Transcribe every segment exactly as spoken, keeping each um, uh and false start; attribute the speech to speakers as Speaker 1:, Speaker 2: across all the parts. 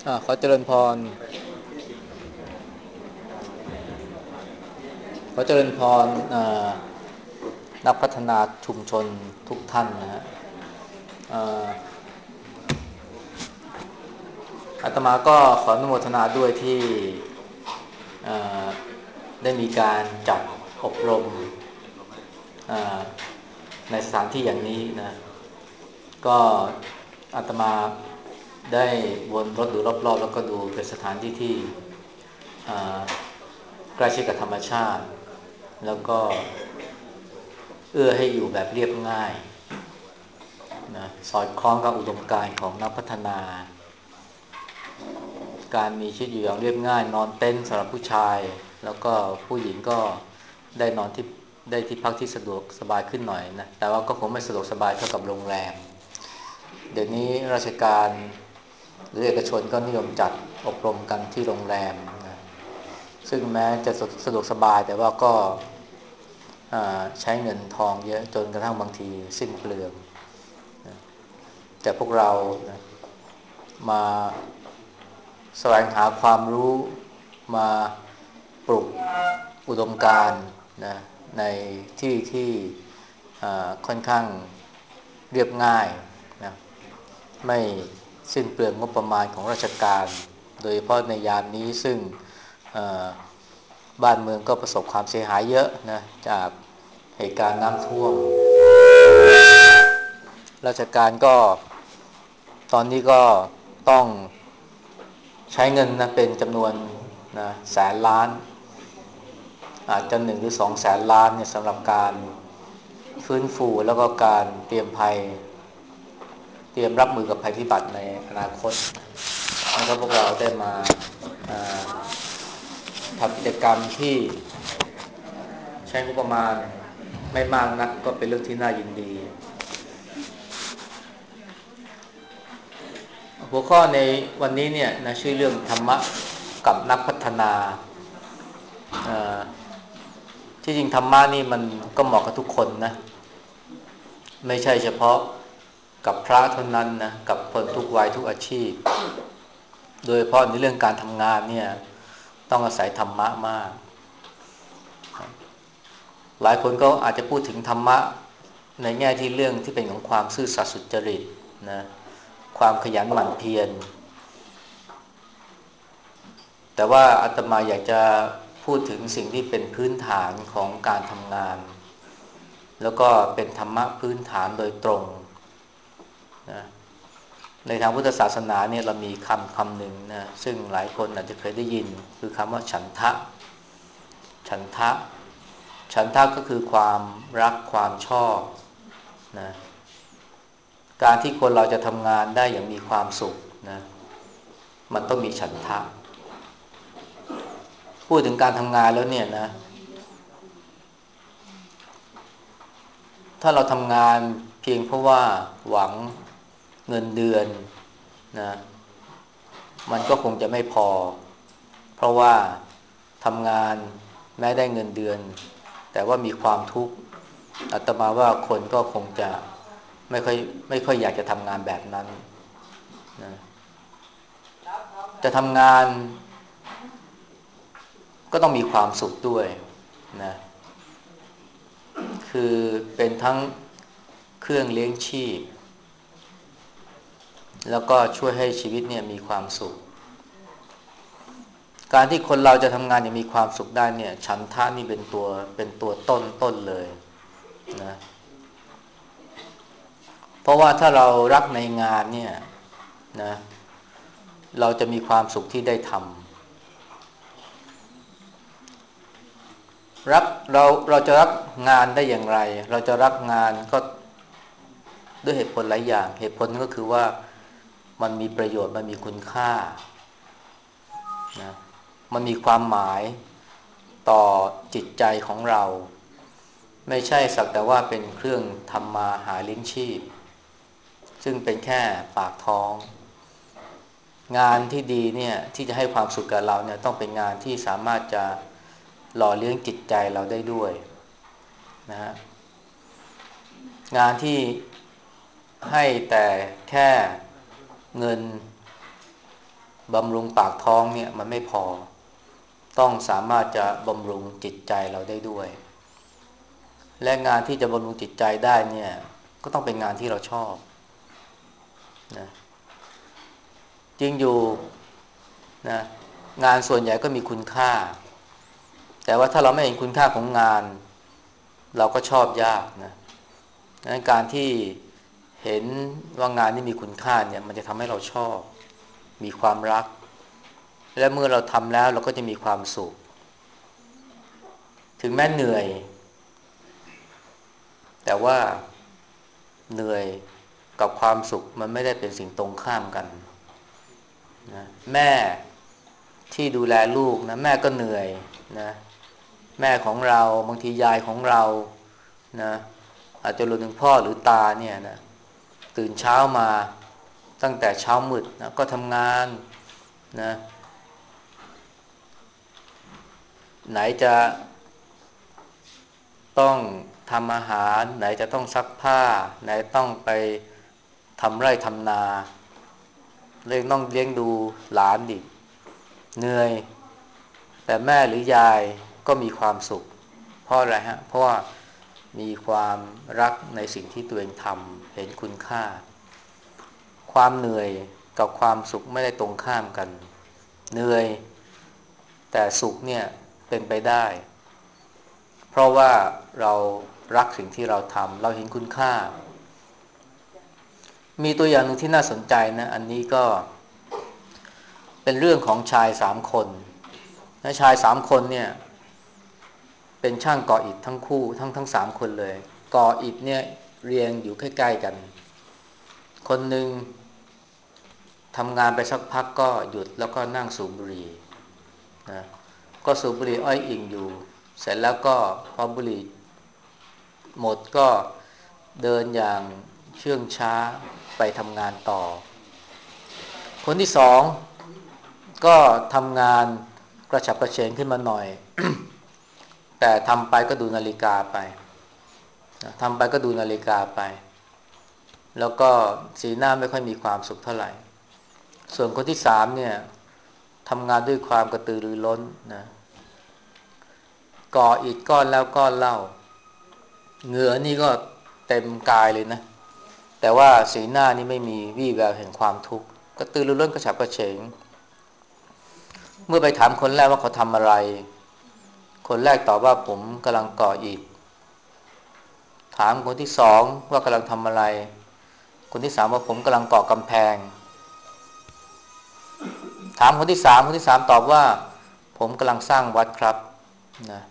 Speaker 1: อ่าขอเจริญพรขอเจริญพรอ่านักพัฒนาชุมชนทุกท่านนะฮะอ่าอาตมาก็ขออนุโมทนาด้วยที่อ่าได้มีการจัดอบรมอ่าในสถานที่อย่างนี้นะก็อาตมาได้วนรถดูรอบๆแล้วก็ดูเป็นสถานที่ที่อ่าใกล้ชิดกับธรรมชาติแล้วก็เอื้อให้อยู่แบบเรียบง่ายนะสอดคล้องกับอุดมการณ์ของนักพัฒนา การมีชีวิตอยู่อย่างเรียบง่ายนอนเต็นท์สำหรับผู้ชายแล้วก็ผู้หญิงก็ได้นอนที่ได้ที่พักที่สะดวกสบายขึ้นหน่อยนะแต่ว่าก็คงไม่สะดวกสบายเท่ากับโรงแรมเดี๋ยวนี้ราชการหรือเอกชนก็นิยมจัดอบรมกันที่โรงแรมนะซึ่งแม้จะสะดวกสบายแต่ว่าก็ใช้เงินทองเยอะจนกระทั่งบางทีสิ้นเปลืองนะแต่พวกเรานะมาแสวงหาความรู้มาปลุกอุดมการณ์นะในที่ที่ค่อนข้างเรียบง่ายนะไม่สิ้นเปลืองงบประมาณของราชการโดยเฉพาะในยามนี้ซึ่งบ้านเมืองก็ประสบความเสียหายเยอะนะจากเหตุการณ์น้ำท่วมราชการก็ตอนนี้ก็ต้องใช้เงินนะเป็นจำนวนนะแสนล้านอาจจะหนึ่งหรือสองแสนล้านเนี่ยสำหรับการฟื้นฟูแล้วก็การเตรียมภัยเตรียมรับมือกับภัยพิบัติในอนาคตนะครับพวกเราได้มาทำกิจกรรมที่ใช้งบประมาณไม่มากนักก็เป็นเรื่องที่น่ายินดีหัวข้อในวันนี้เนี่ยนะชื่อเรื่องธรรมะกับนักพัฒนาที่จริงธรรมะนี่มันก็เหมาะกับทุกคนนะไม่ใช่เฉพาะกับพระเท่านั้นนะกับคนทุกวัยทุกอาชีพโดยเฉพาะในเรื่องการทำงานเนี่ยต้องอาศัยธรรมะมากหลายคนก็อาจจะพูดถึงธรรมะในแง่ที่เรื่องที่เป็นของความซื่อสัตย์สุจริตนะความขยันหมั่นเพียรแต่ว่าอาตมาอยากจะพูดถึงสิ่งที่เป็นพื้นฐานของการทำงานแล้วก็เป็นธรรมะพื้นฐานโดยตรงนะในทางพุทธศาสนาเนี่ยเรามีคำคำหนึ่งนะซึ่งหลายคนอาจจะเคยได้ยินคือคำว่าฉันทะฉันทะฉันทะก็คือความรักความชอบนะการที่คนเราจะทำงานได้อย่างมีความสุขนะมันต้องมีฉันทะพูดถึงการทำงานแล้วเนี่ยนะถ้าเราทำงานเพียงเพราะว่าหวังเงินเดือนนะมันก็คงจะไม่พอเพราะว่าทำงานแม้ได้เงินเดือนแต่ว่ามีความทุกข์อาตมาว่าคนก็คงจะไม่ค่อยไม่ค่อยอยากจะทำงานแบบนั้นนะจะทำงานก็ต้องมีความสุขด้วยนะคือเป็นทั้งเครื่องเลี้ยงชีพแล้วก็ช่วยให้ชีวิตเนี่ยมีความสุขการที่คนเราจะทำงานอย่างมีความสุขได้เนี่ยฉันทะนี่เป็นตัวเป็นตัวต้นต้นเลยนะเพราะว่าถ้าเรารักในงานเนี่ยนะเราจะมีความสุขที่ได้ทำรักเราเราจะรักงานได้อย่างไรเราจะรักงานก็ด้วยเหตุผลหลายอย่างเหตุผลก็คือว่ามันมีประโยชน์มันมีคุณค่านะมันมีความหมายต่อจิตใจของเราไม่ใช่สักแต่ว่าเป็นเครื่องทำมาหาเลี้ยงชีพซึ่งเป็นแค่ปากท้องงานที่ดีเนี่ยที่จะให้ความสุขกับเราเนี่ยต้องเป็นงานที่สามารถจะหล่อเลี้ยงจิตใจเราได้ด้วยนะฮะงานที่ให้แต่แค่เงินบำรุงปากท้องเนี่ยมันไม่พอต้องสามารถจะบำรุงจิตใจเราได้ด้วยและงานที่จะบำรุงจิตใจได้เนี่ยก็ต้องเป็นงานที่เราชอบนะจริงอยู่นะงานส่วนใหญ่ก็มีคุณค่าแต่ว่าถ้าเราไม่เห็นคุณค่าของงานเราก็ชอบยากนะดังนั้นการที่เห็นว่างานนี้มีคุณค่าเนี่ยมันจะทำให้เราชอบมีความรักและเมื่อเราทำแล้วเราก็จะมีความสุขถึงแม้เหนื่อยแต่ว่าเหนื่อยกับความสุขมันไม่ได้เป็นสิ่งตรงข้ามกันนะแม่ที่ดูแลลูกนะแม่ก็เหนื่อยนะแม่ของเราบางทียายของเรานะอาจจะรวมถึงพ่อหรือตาเนี่ยนะตื่นเช้ามาตั้งแต่เช้ามืดนะก็ทำงานนะไหนจะต้องทำอาหารไหนจะต้องซักผ้าไหนต้องไปทำไร่ทำนาเลยต้องเลี้ยงดูหลานดิเหนื่อยแต่แม่หรือยายก็มีความสุขเพราะอะไรฮะเพราะว่ามีความรักในสิ่งที่ตัวเองทำเห็นคุณค่าความเหนื่อยกับความสุขไม่ได้ตรงข้ามกันเหนื่อยแต่สุขเนี่ยเป็นไปได้เพราะว่าเรารักสิ่งที่เราทำเราเห็นคุณค่ามีตัวอย่างหนึ่งที่น่าสนใจนะอันนี้ก็เป็นเรื่องของชายสามคนและชายสามคนเนี่ยเป็นช่างก่ออิฐทั้งคู่ทั้งทั้งสามคนเลยก่ออิฐเนี่ยเรียงอยู่ใกล้ๆกันคนหนึ่งทำงานไปสักพักก็หยุดแล้วก็นั่งสูบบุหรี่นะก็สูบบุหรี่อ้อยอิงอยู่เสร็จแล้วก็พอบุหรี่หมดก็เดินอย่างเชื่องช้าไปทำงานต่อคนที่สองก็ทำงานกระฉับกระเฉงขึ้นมาหน่อย แต่ทำไปก็ดูนาฬิกาไปทำไปก็ดูนาฬิกาไปแล้วก็สีหน้าไม่ค่อยมีความสุขเท่าไหร่ส่วนคนที่สามเนี่ยทำงานด้วยความกระตือรือร้นนะก่ออิฐก้อนแล้วก้อนเล่าเหงื่อนี่ก็เต็มกายเลยนะแต่ว่าสีหน้านี่ไม่มีวี่แววแห่งความทุกข์กระตือรือร้นกระฉับกระเฉงเมื่อไปถามคนแรกว่าเขาทำอะไรคนแรกตอบว่าผมกำลังก่ออิฐถามคนที่สองว่ากำลังทำอะไรคนที่สามว่าผมกำลังก่อกำแพงถามคนที่สามคนที่สามตอบว่าผมกำลังสร้างวัดครับนะ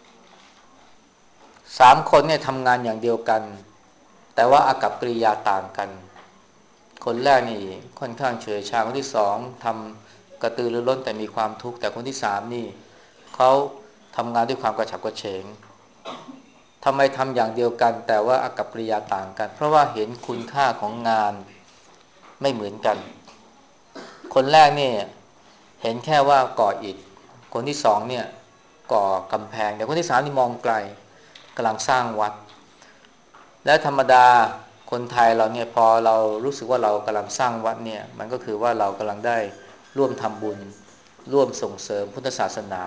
Speaker 1: สามคนเนี่ยทำงานอย่างเดียวกันแต่ว่าอากัปกิริยาต่างกันคนแรกนี่ค่อนข้างเฉยชาคนที่สองทำกระตือรือร้นแต่มีความทุกข์แต่คนที่สามนี่เขาทำงานด้วยความกระฉับกระเฉงทำไมทำอย่างเดียวกันแต่ว่าอากัปกิริยาต่างกันเพราะว่าเห็นคุณค่าของงานไม่เหมือนกันคนแรกนี่เห็นแค่ว่าก่ออิฐคนที่สองเนี่ยก่อกำแพงแต่คนที่สามนี่มองไกลกำลังสร้างวัดและธรรมดาคนไทยเราเนี่ยพอเรารู้สึกว่าเรากำลังสร้างวัดเนี่ยมันก็คือว่าเรากำลังได้ร่วมทำบุญร่วมส่งเสริมพุทธศาสนา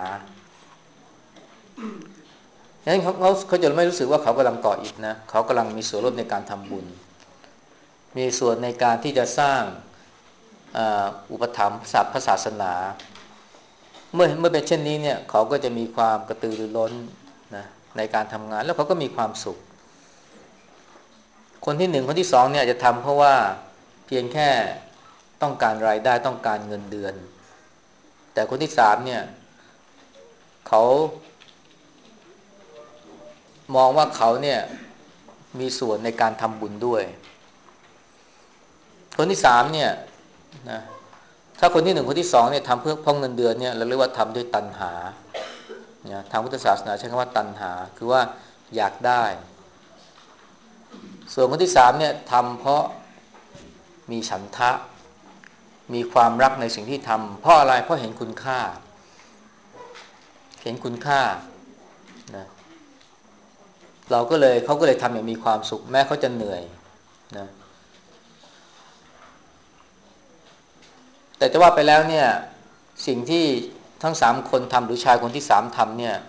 Speaker 1: ฉะนั้นเขาเขาเขาจะไม่รู้สึกว่าเขากำลังก่ออิฐนะเขากำลังมีส่วนร่วมในการทำบุญมีส่วนในการที่จะสร้างอุปถัมภ์ศาสตร์ศาสนาเมื่อเมื่อเป็นเช่นนี้เนี่ยเขาก็จะมีความกระตือรือร้นนะในการทำงานแล้วเขาก็มีความสุขคนที่หนึ่งคนที่สองเนี่ยจะทำเพราะว่าเพียงแค่ต้องการรายได้ต้องการเงินเดือนแต่คนที่สามเนี่ยเขามองว่าเขาเนี่ยมีส่วนในการทำบุญด้วยคนที่สามเนี่ยนะถ้าคนที่หนึ่งคนที่สองเนี่ยทำเพื่อเพราะเงินเดือนเนี่ยเราเรียกว่าทำด้วยตัณหาเนี่ยทางพุทธศาสนาใช้คำว่าตัณหาคือว่าอยากได้ส่วนคนที่สามเนี่ยทำเพราะมีฉันทะมีความรักในสิ่งที่ทำเพราะอะไรเพราะเห็นคุณค่าเห็นคุณค่านะเราก็เลยเขาก็เลยทำอย่างมีความสุขแม้เขาจะเหนื่อยนะแต่แต่จะว่าไปแล้วเนี่ยสิ่งที่ทั้งสามคนทำหรือชายคนที่สามทำเนี่ย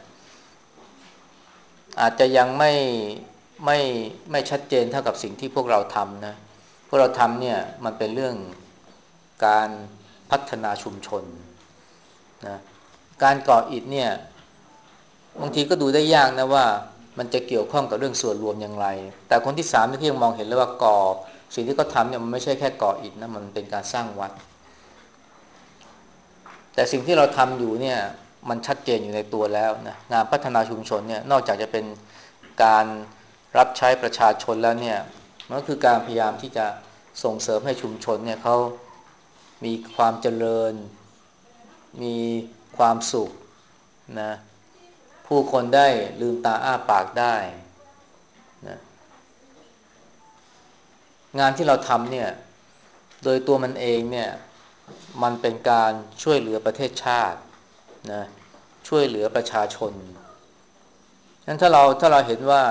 Speaker 1: อาจจะยังไม่ไม่ไม่ชัดเจนเท่ากับสิ่งที่พวกเราทำนะพวกเราทำเนี่ยมันเป็นเรื่องการพัฒนาชุมชนนะการก่ออิฐเนี่ยบางทีก็ดูได้ยากนะว่ามันจะเกี่ยวข้องกับเรื่องส่วนรวมอย่างไรแต่คนที่สามที่ยังมองเห็นเลยว่าก่อสิ่งที่เขาทำเนี่ยมันไม่ใช่แค่ก่ออิฐนะมันเป็นการสร้างวัดแต่สิ่งที่เราทำอยู่เนี่ยมันชัดเจนอยู่ในตัวแล้วนะงานพัฒนาชุมชนเนี่ยนอกจากจะเป็นการรับใช้ประชาชนแล้วเนี่ยมันก็คือการพยายามที่จะส่งเสริมให้ชุมชนเนี่ยเขามีความเจริญมีความสุขนะผู้คนได้ลืมตาอ้าปากได้นะงานที่เราทำเนี่ยโดยตัวมันเองเนี่ยมันเป็นการช่วยเหลือประเทศชาตินะช่วยเหลือประชาชนงั้นถ้าเราถ้าเราเห็นว่า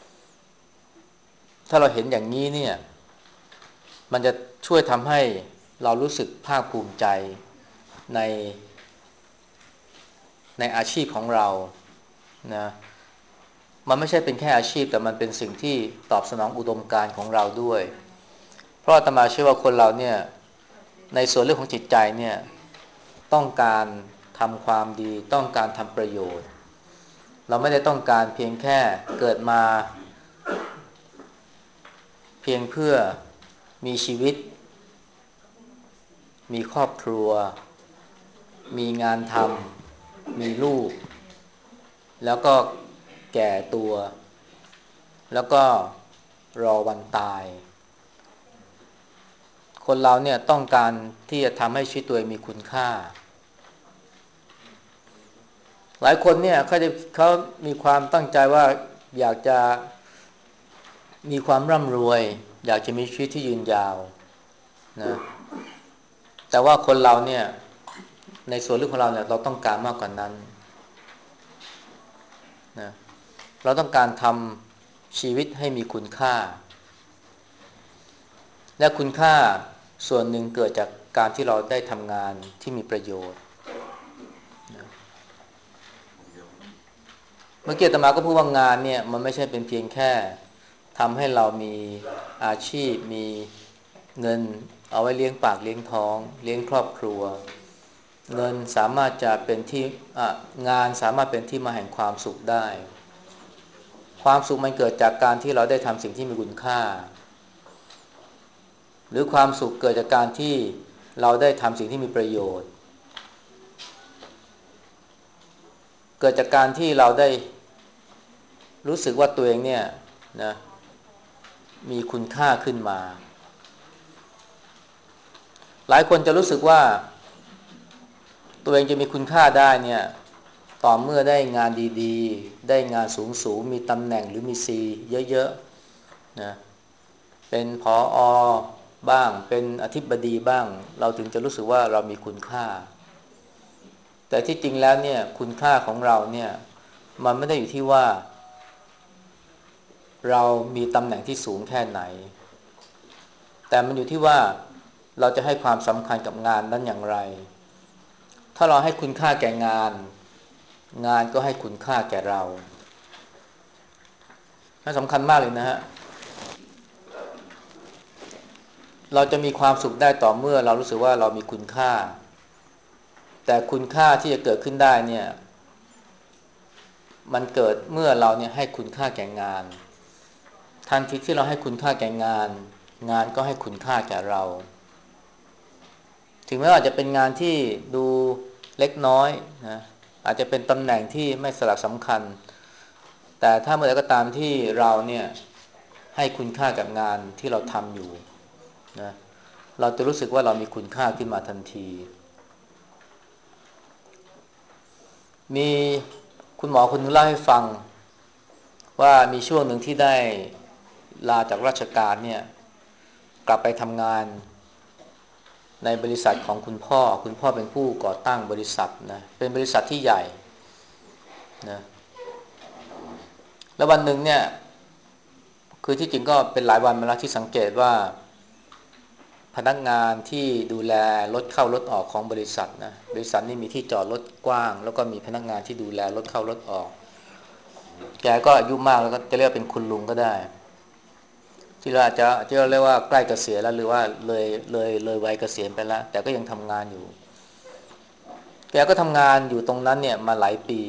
Speaker 1: ถ้าเราเห็นอย่างนี้เนี่ยมันจะช่วยทำให้เรารู้สึกภาคภูมิใจในในอาชีพของเรานะมันไม่ใช่เป็นแค่อาชีพแต่มันเป็นสิ่งที่ตอบสนองอุดมการณ์ของเราด้วยเพราะอาตมาเชื่อว่าคนเราเนี่ยในส่วนเรื่องของจิตใจเนี่ยต้องการทำความดีต้องการทำประโยชน์เราไม่ได้ต้องการเพียงแค่เกิดมาเพียงเพื่อมีชีวิตมีครอบครัวมีงานทำมีลูกแล้วก็แก่ตัวแล้วก็รอวันตายคนเราเนี่ยต้องการที่จะทำให้ชีวิตตัวเองมีคุณค่าหลายคนเนี่ยเขาจะเขามีความตั้งใจว่าอยากจะมีความร่ำรวยอยากจะมีชีวิตที่ยืนยาวนะแต่ว่าคนเราเนี่ยในส่วนลึกของเราเนี่ยเราต้องการมากกว่านั้นนะเราต้องการทำชีวิตให้มีคุณค่าและคุณค่าส่วนหนึ่งเกิดจากการที่เราได้ทำงานที่มีประโยชน์นะเมื่อกี้อาตมาก็พูดว่างานเนี่ยมันไม่ใช่เป็นเพียงแค่ทำให้เรามีอาชีพมีเงินเอาไว้เลี้ยงปากเลี้ยงท้องเลี้ยงครอบครัวเงินสามารถจะเป็นที่งานสามารถเป็นที่มาแห่งความสุขได้ความสุขมันเกิดจากการที่เราได้ทำสิ่งที่มีคุณค่าหรือความสุขเกิดจากการที่เราได้ทำสิ่งที่มีประโยชน์เกิดจากการที่เราได้รู้สึกว่าตัวเองเนี่ยนะมีคุณค่าขึ้นมาหลายคนจะรู้สึกว่าตัวเองจะมีคุณค่าได้เนี่ยต่อเมื่อได้งานดีๆได้งานสูงๆมีตำแหน่งหรือมีซีเยอะๆนะเป็นผออบ้างเป็นอธิบดีบ้างเราถึงจะรู้สึกว่าเรามีคุณค่าแต่ที่จริงแล้วเนี่ยคุณค่าของเราเนี่ยมันไม่ได้อยู่ที่ว่าเรามีตำแหน่งที่สูงแค่ไหนแต่มันอยู่ที่ว่าเราจะให้ความสำคัญกับงานนั้นอย่างไรถ้าเราให้คุณค่าแก่งานงานก็ให้คุณค่าแก่เรานั่นสำคัญมากเลยนะฮะเราจะมีความสุขได้ต่อเมื่อเรารู้สึกว่าเรามีคุณค่าแต่คุณค่าที่จะเกิดขึ้นได้เนี่ยมันเกิดเมื่อเราเนี่ยให้คุณค่าแก่งานทันทีที่เราให้คุณค่าแก่งานงานก็ให้คุณค่าแก่เราถึงแม้ว่าจะเป็นงานที่ดูเล็กน้อยนะอาจจะเป็นตำแหน่งที่ไม่สลักสำคัญแต่ถ้าเมื่อใดก็ตามที่เราเนี่ยให้คุณค่ากับงานที่เราทำอยู่นะเราจะรู้สึกว่าเรามีคุณค่าขึ้นมาทันทีมีคุณหมอคนนึงเล่าให้ฟังว่ามีช่วงหนึ่งที่ได้ลาจากราชการเนี่ยกลับไปทำงานในบริษัทของคุณพ่อคุณพ่อเป็นผู้ก่อตั้งบริษัทนะเป็นบริษัทที่ใหญ่นะแล้ววันหนึ่งเนี่ยคือที่จริงก็เป็นหลายวันมาแล้วที่สังเกตว่าพพนักงานที่ดูแลรถเข้ารถออกของบริษัทนะบริษัทนี่มีที่จอดรถกว้างแล้วก็มีพนักงานที่ดูแลรถเข้ารถออกแกก็อายุมากแล้วก็จะเรียกเป็นคุณลุงก็ได้ที่เราอาจจะที่เราเรียกว่าใกล้เกษียณแล้วหรือว่าเลยเลยเลยวัยเกษียณไปแล้วแต่ก็ยังทำงานอยู่แกก็ทำงานอยู่ตรงนั้นเนี่ยมาหลายปี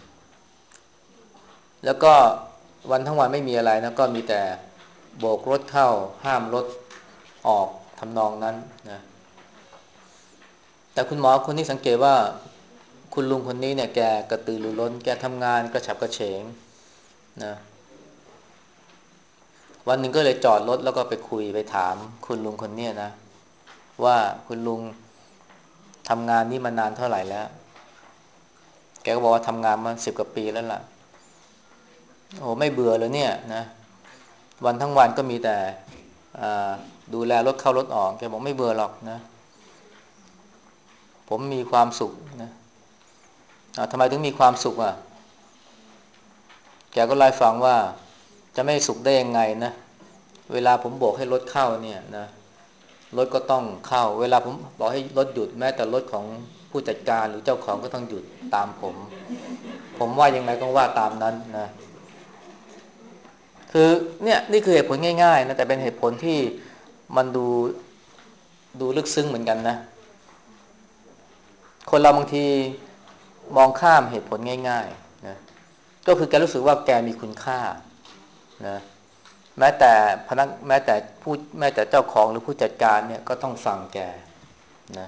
Speaker 1: แล้วก็วันทั้งวันไม่มีอะไรนะก็มีแต่โบกรถเข้าห้ามรถออกทำนองนั้นนะแต่คุณหมอคนนี้สังเกตว่าคุณลุงคนนี้เนี่ยแกกระตือรือร้นแกทำงานกระฉับกระเฉงนะวันหนึ่งก็เลยจอดรถแล้วก็ไปคุยไปถามคุณลุงคนนี้นะว่าคุณลุงทำงานนี้มานานเท่าไหร่แล้วแกก็บอกว่าทำงานมาสิบกว่าปีแล้วล่ะโอ้ไม่เบื่อเลยเนี่ยนะวันทั้งวันก็มีแต่ดูแลรถเข้ารถออกแกบอกไม่เบื่อหรอกนะผมมีความสุขนะทำไมถึงมีความสุขอ่ะแกก็เล่าให้ฟังว่าจะไม่สุขได้ยังไงนะเวลาผมบอกให้รถเข้าเนี่ยนะรถก็ต้องเข้าเวลาผมบอกให้รถหยุดแม้แต่รถของผู้จัดการหรือเจ้าของก็ต้องหยุดตามผมผมว่ายังไงก็ว่าตามนั้นนะคือเนี่ยนี่คือเหตุผลง่ายๆนะแต่เป็นเหตุผลที่มันดูดูลึกซึ้งเหมือนกันนะคนเราบางทีมองข้ามเหตุผลง่ายๆนะก็คือแกรู้สึกว่าแกมีคุณค่านะแม้แต่พนักแม้แต่ผู้แม้แต่เจ้าของหรือผู้จัดการเนี่ยก็ต้องฟังแกนะ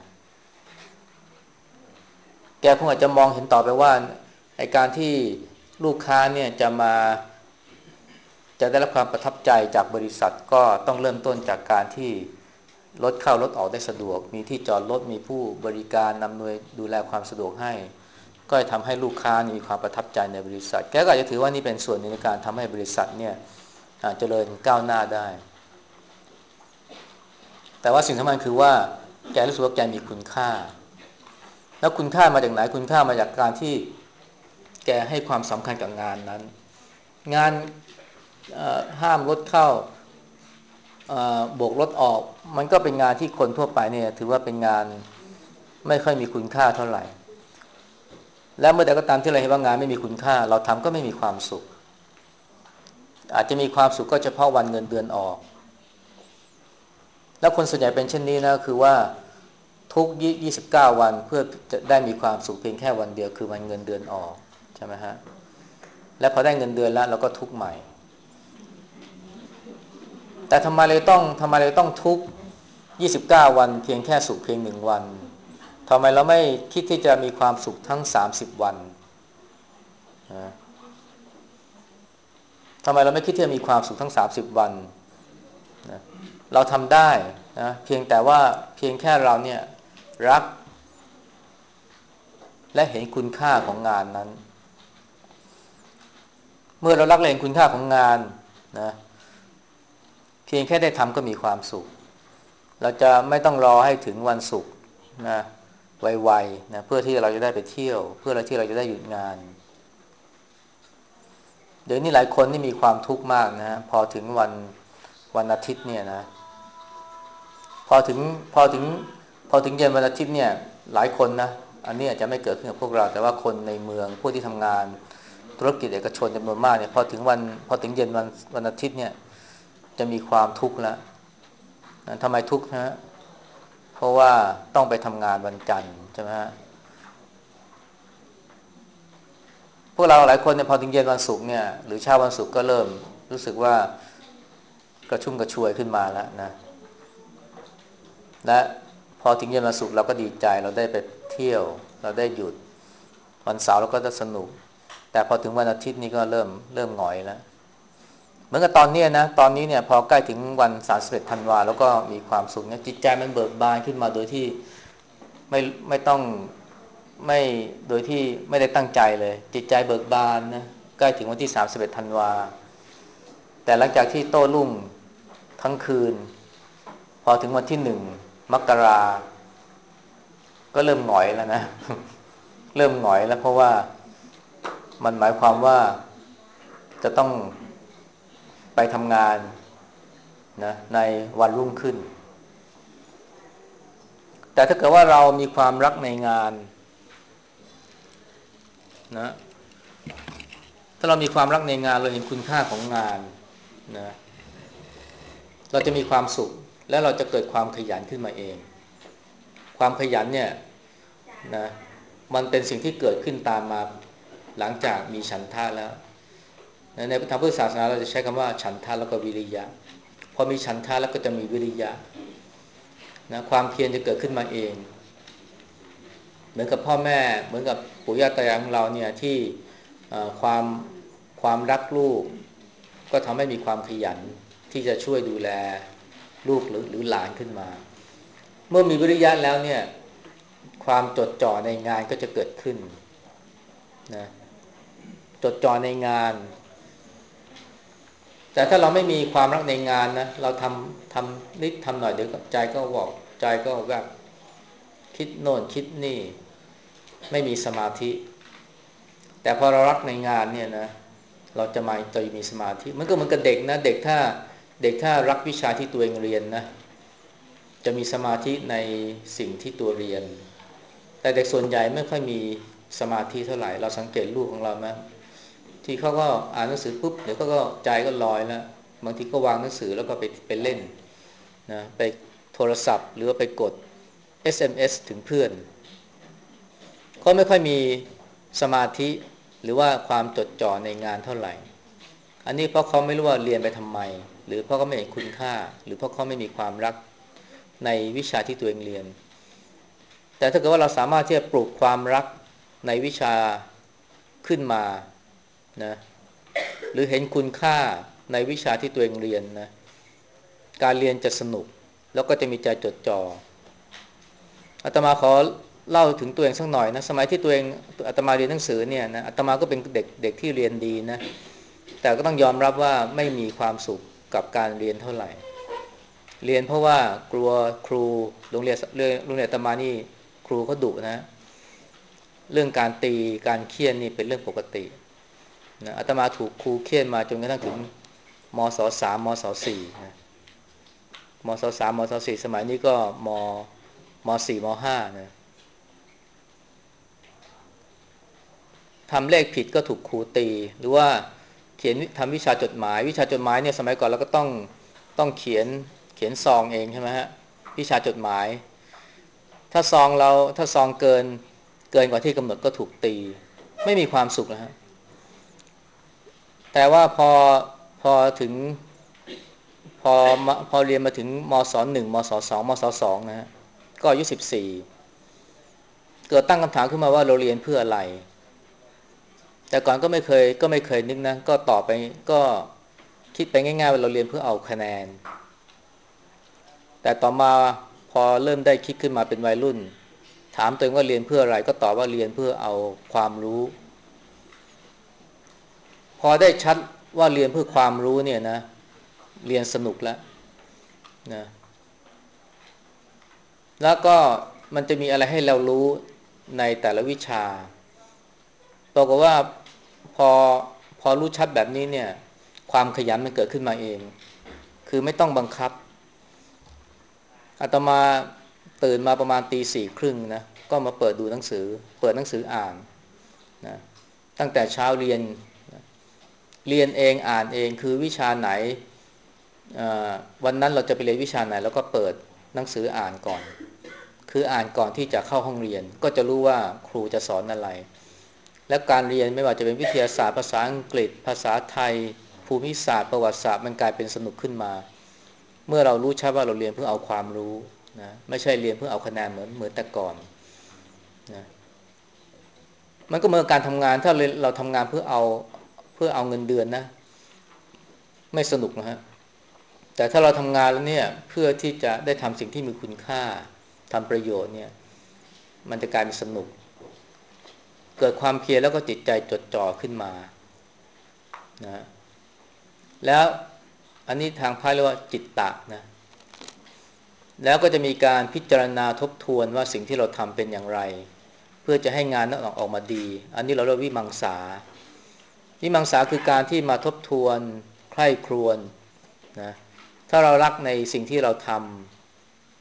Speaker 1: แกคงอาจจะมองเห็นต่อไปว่าไอ้การที่ลูกค้าเนี่ยจะมาจะได้รับความประทับใจจากบริษัทก็ต้องเริ่มต้นจากการที่รถเข้ารถออกได้สะดวกมีที่จอดรถมีผู้บริการนำหน่วยดูแลความสะดวกให้ก็จะทำให้ลูกค้ามีความประทับใจในบริษัทแกก็อาจจะถือว่านี่เป็นส่วนหนึ่งในการทำให้บริษัทเนี่ยเจริญก้าวหน้าได้แต่ว่าสิ่งสำคัญคือว่าแกรู้สึกว่าแกมีคุณค่าแล้วคุณค่ามาจากไหนคุณค่ามาจากการที่แกให้ความสำคัญกับงานนั้นงานห้ามรถเข้าโบกรถออกมันก็เป็นงานที่คนทั่วไปเนี่ยถือว่าเป็นงานไม่ค่อยมีคุณค่าเท่าไหร่และเมื่อใดก็ตามที่เราเห็นว่างานไม่มีคุณค่าเราทำก็ไม่มีความสุขอาจจะมีความสุขก็เฉพาะวันเงินเดือนออกแล้วคนส่วนใหญ่เป็นเช่นนี้นะคือว่าทุกยี่สิบเก้าวันเพื่อจะได้มีความสุขเพียงแค่วันเดียวคือวันเงินเดือนออกใช่ไหมฮะและพอได้เงินเดือนแล้วเราก็ทุกข์ใหม่แต่ทำไมเราต้องทำไมเราต้องทุกข์ยี่สิบเก้าวันเพียงแค่สุขเพียงหนึ่งวันทำไมเราไม่คิดที่จะมีความสุขทั้งสามสิบวันนะทำไมเราไม่คิดที่จะมีความสุขทั้งสามสิบวันนะเราทำได้นะเพียงแต่ว่าเพียงแค่เราเนี่ยรักและเห็นคุณค่าของงานนั้นเมื่อเรารักและเห็นคุณค่าของงานนะเพียงแค่ได้ทำก็มีความสุขเราจะไม่ต้องรอให้ถึงวันศุกร์นะไวๆนะเพื่อที่เราจะได้ไปเที่ยวเพื่อที่เราจะได้หยุดงานเดี๋ยวนี้หลายคนนี่มีความทุกข์มากนะพอถึงวันวันอาทิตย์เนี่ยนะพอถึงพอถึงพอถึงเย็นวันอาทิตย์เนี่ยหลายคนนะอันนี้อาจจะไม่เกิดขึ้นกับพวกเราแต่ว่าคนในเมืองพวกที่ทำงานธุรกิจเอกชนจำนวนมากเนี่ยพอถึงวันพอถึงเย็นวันวันอาทิตย์เนี่ยจะมีความทุกข์แล้วนะทำไมทุกข์นะเพราะว่าต้องไปทำงานวันจันทร์ใช่ไหมฮะพวกเราหลายคนเนี่ยพอถึงเย็นวันศุกร์เนี่ยหรือเช้าวันศุกร์ก็เริ่มรู้สึกว่ากระชุ่มกระชวยขึ้นมาแล้วนะและพอถึงเย็นวันศุกร์เราก็ดีใจเราได้ไปเที่ยวเราได้หยุดวันเสาร์เราก็จะสนุกแต่พอถึงวันอาทิตย์นี่ก็เริ่มเริ่มหงอยแล้วเหมือนกับตอนนี้นะตอนนี้เนี่ยพอใกล้ถึงวันสามสิบเอ็ดธันวาแล้วก็มีความสุขเนี่ยจิตใจมันเบิกบานขึ้นมาโดยที่ไม่ไม่ต้องไม่โดยที่ไม่ได้ตั้งใจเลยจิตใจเบิกบานนะใกล้ถึงวันที่สามสิบเอ็ดธันวาแต่หลังจากที่โต้รุ่งทั้งคืนพอถึงวันที่หนึ่งมกราก็เริ่มหงอยแล้วนะเริ่มหงอยแล้วเพราะว่ามันหมายความว่าจะต้องไปทำงานนะในวันรุ่งขึ้นแต่ถ้าเกิดว่าเรามีความรักในงานนะถ้าเรามีความรักในงานเราเห็นคุณค่าของงานนะเราจะมีความสุขและเราจะเกิดความขยันขึ้นมาเองความขยันเนี่ยนะมันเป็นสิ่งที่เกิดขึ้นตามมาหลังจากมีฉันทะแล้วในทางพุทธศาสนาเราจะใช้คำว่าฉันทะแล้วก็วิริยะพอมีฉันทะแล้วก็จะมีวิริยะนะความเพียรจะเกิดขึ้นมาเองเหมือนกับพ่อแม่เหมือนกับปู่ย่าตายายของเราเนี่ยที่ความความรักลูกก็ทำให้มีความขยันที่จะช่วยดูแลลูกหรือหรือหลานขึ้นมาเมื่อมีวิริยะแล้วเนี่ยความจดจ่อในงานก็จะเกิดขึ้นนะจดจ่อในงานแต่ถ้าเราไม่มีความรักในงานนะเราทำทำนิดทำหน่อยเดี๋ยวใจก็วอกใจก็แบบคิดโน่นคิดนี่ไม่มีสมาธิแต่พอเรารักในงานเนี่ยนะเราจะมาจะมีสมาธิมันก็เหมือนกับเด็กนะเด็กถ้าเด็กถ้ารักวิชาที่ตัวเองเรียนนะจะมีสมาธิในสิ่งที่ตัวเรียนแต่เด็กส่วนใหญ่ไม่ค่อยมีสมาธิเท่าไหร่เราสังเกตลูกของเราไหมที่เขาก็อ่านหนังสือปุ๊บเดี๋ยวก็ใจก็ลอยแล้วบางทีก็วางหนังสือแล้วก็ไปไปเล่นนะไปโทรศัพท์หรือว่าไปกด เอส เอ็ม เอส ถึงเพื่อนเขาไม่ค่อยมีสมาธิหรือว่าความจดจ่อในงานเท่าไหร่อันนี้เพราะเขาไม่รู้ว่าเรียนไปทำไมหรือเพราะเขาไม่เห็นคุณค่าหรือเพราะเขาไม่มีความรักในวิชาที่ตัวเองเรียนแต่ถ้าเกิดว่าเราสามารถที่จะปลูกความรักในวิชาขึ้นมานะหรือเห็นคุณค่าในวิชาที่ตัวเองเรียนนะการเรียนจะสนุกแล้วก็จะมีใจจดจ่ออาตมาขอเล่าถึงตัวเองสักหน่อยนะสมัยที่ตัวเองอาตมาเรียนหนังสือเนี่ยนะอาตมาก็เป็นเด็กเด็กที่เรียนดีนะแต่ก็ต้องยอมรับว่าไม่มีความสุขกับการเรียนเท่าไหร่เรียนเพราะว่ากลัวครูโรงเรียนโรงเรียนอาตมานี่ครูเขาดุนะเรื่องการตีการเฆี่ยนนี่เป็นเรื่องปกตินะอาตมาถูกครูเฆี่ยนมาจนกระทั่งถึงมศสามมศสี่นะมศสามมศสี่สมัยนี้ก็มมสี่มห้านะทำเลขผิดก็ถูกครูตีหรือว่าเขียนทำวิชาจดหมายวิชาจดหมายเนี่ยสมัยก่อนเราก็ต้องต้องเขียนเขียนซองเองใช่ไหมฮะวิชาจดหมายถ้าซองเราถ้าซองเกินเกินกว่าที่กำหนดก็ถูกตีไม่มีความสุขนะฮะแต่ว่าพอพอถึงพอพอเรียนมาถึงมศหนึ่งมศสองมศสองนะฮะก็อายุสิบสี่เกิดตั้งคำถามขึ้นมาว่าเราเรียนเพื่ออะไรแต่ก่อนก็ไม่เคยก็ไม่เคยนึกนะก็ตอบไปก็คิดไปง่ายๆว่าเราเรียนเพื่อเอาคะแนนแต่ต่อมาพอเริ่มได้คิดขึ้นมาเป็นวัยรุ่นถามตัวเองว่าเรียนเพื่ออะไรก็ตอบว่าเรียนเพื่อเอาความรู้พอได้ชัดว่าเรียนเพื่อความรู้เนี่ยนะเรียนสนุกแล้วนะแล้วก็มันจะมีอะไรให้เรารู้ในแต่ละวิชาบอกว่าพอพอรู้ชัดแบบนี้เนี่ยความขยันมันเกิดขึ้นมาเองคือไม่ต้องบังคับอาตมาตื่นมาประมาณตีสี่ครึ่งนะก็มาเปิดดูหนังสือเปิดหนังสืออ่านนะตั้งแต่เช้าเรียนเรียนเองอ่านเองคือวิชาไหนวันนั้นเราจะไปเรียนวิชาไหนแล้วก็เปิดหนังสืออ่านก่อนคืออ่านก่อนที่จะเข้าห้องเรียนก็จะรู้ว่าครูจะสอนอะไรและการเรียนไม่ว่าจะเป็นวิทยาศาสตร์ภาษาอังกฤษภาษาไทยภูมิศาสตร์ประวัติศาสตร์มันกลายเป็นสนุกขึ้นมาเมื่อเรารู้ชัดว่าเราเรียนเพื่อเอาความรู้นะไม่ใช่เรียนเพื่อเอาคะแนนเหมือนเหมือนแต่ก่อนนะมันก็เหมือนการทำงานถ้าเราทำงานเพื่อเอาเพื่อเอาเงินเดือนนะไม่สนุกนะฮะแต่ถ้าเราทำงานแล้วเนี่ยเพื่อที่จะได้ทำสิ่งที่มีคุณค่าทำประโยชน์เนี่ยมันจะกลายเป็นสนุกเกิดความเพียรแล้วก็จิตใจจดจ่อขึ้นมานะแล้วอันนี้ทางพระเรียกว่าจิตตะนะแล้วก็จะมีการพิจารณาทบทวนว่าสิ่งที่เราทำเป็นอย่างไรเพื่อจะให้งานนั้นออกมาดีอันนี้เราเรียกวิมังสาวิมังสาคือการที่มาทบทวนใคร่ครวญนะถ้าเรารักในสิ่งที่เราท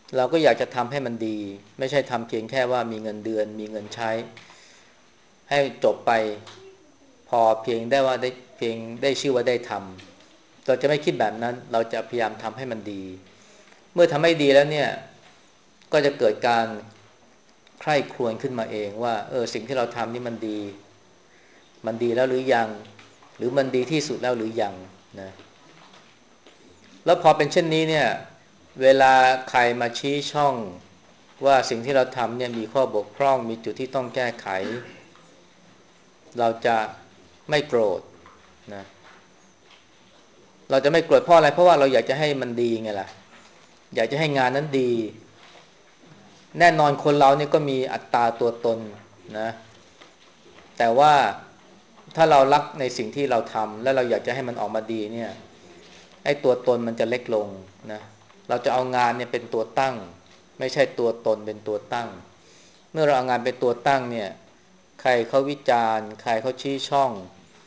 Speaker 1: เราก็อยากจะทำให้มันดีไม่ใช่ทำเพียงแค่ว่ามีเงินเดือนมีเงินใช้ให้จบไปพอเพียงได้ว่าได้เพียงได้ชื่อว่าได้ทำเราจะไม่คิดแบบนั้นเราจะพยายามทำให้มันดีเมื่อทำให้ดีแล้วเนี่ยก็จะเกิดการใคร่ครวญขึ้นมาเองว่าเออสิ่งที่เราทำนี่มันดีมันดีแล้วหรือยังหรือมันดีที่สุดแล้วหรือยังนะแล้วพอเป็นเช่นนี้เนี่ยเวลาใครมาชี้ช่องว่าสิ่งที่เราทำเนี่ยมีข้อบกพร่องมีจุดที่ต้องแก้ไขเราจะไม่โกรธนะเราจะไม่โกรธเพราะอะไรเพราะว่าเราอยากจะให้มันดีไงล่ะอยากจะให้งานนั้นดีแน่นอนคนเราเนี่ยก็มีอัตราตัวตนนะแต่ว่าถ้าเรารักในสิ่งที่เราทำและเราอยากจะให้มันออกมาดีเนี่ยไอ้ตัวตนมันจะเล็กลงนะเราจะเอางานเนี่ยเป็นตัวตั้งไม่ใช่ตัวตนเป็นตัวตั้งเมื่อเราเอางานเป็นตัวตั้งเนี่ยใครเขาวิจารณ์ใครเขาชี้ช่อง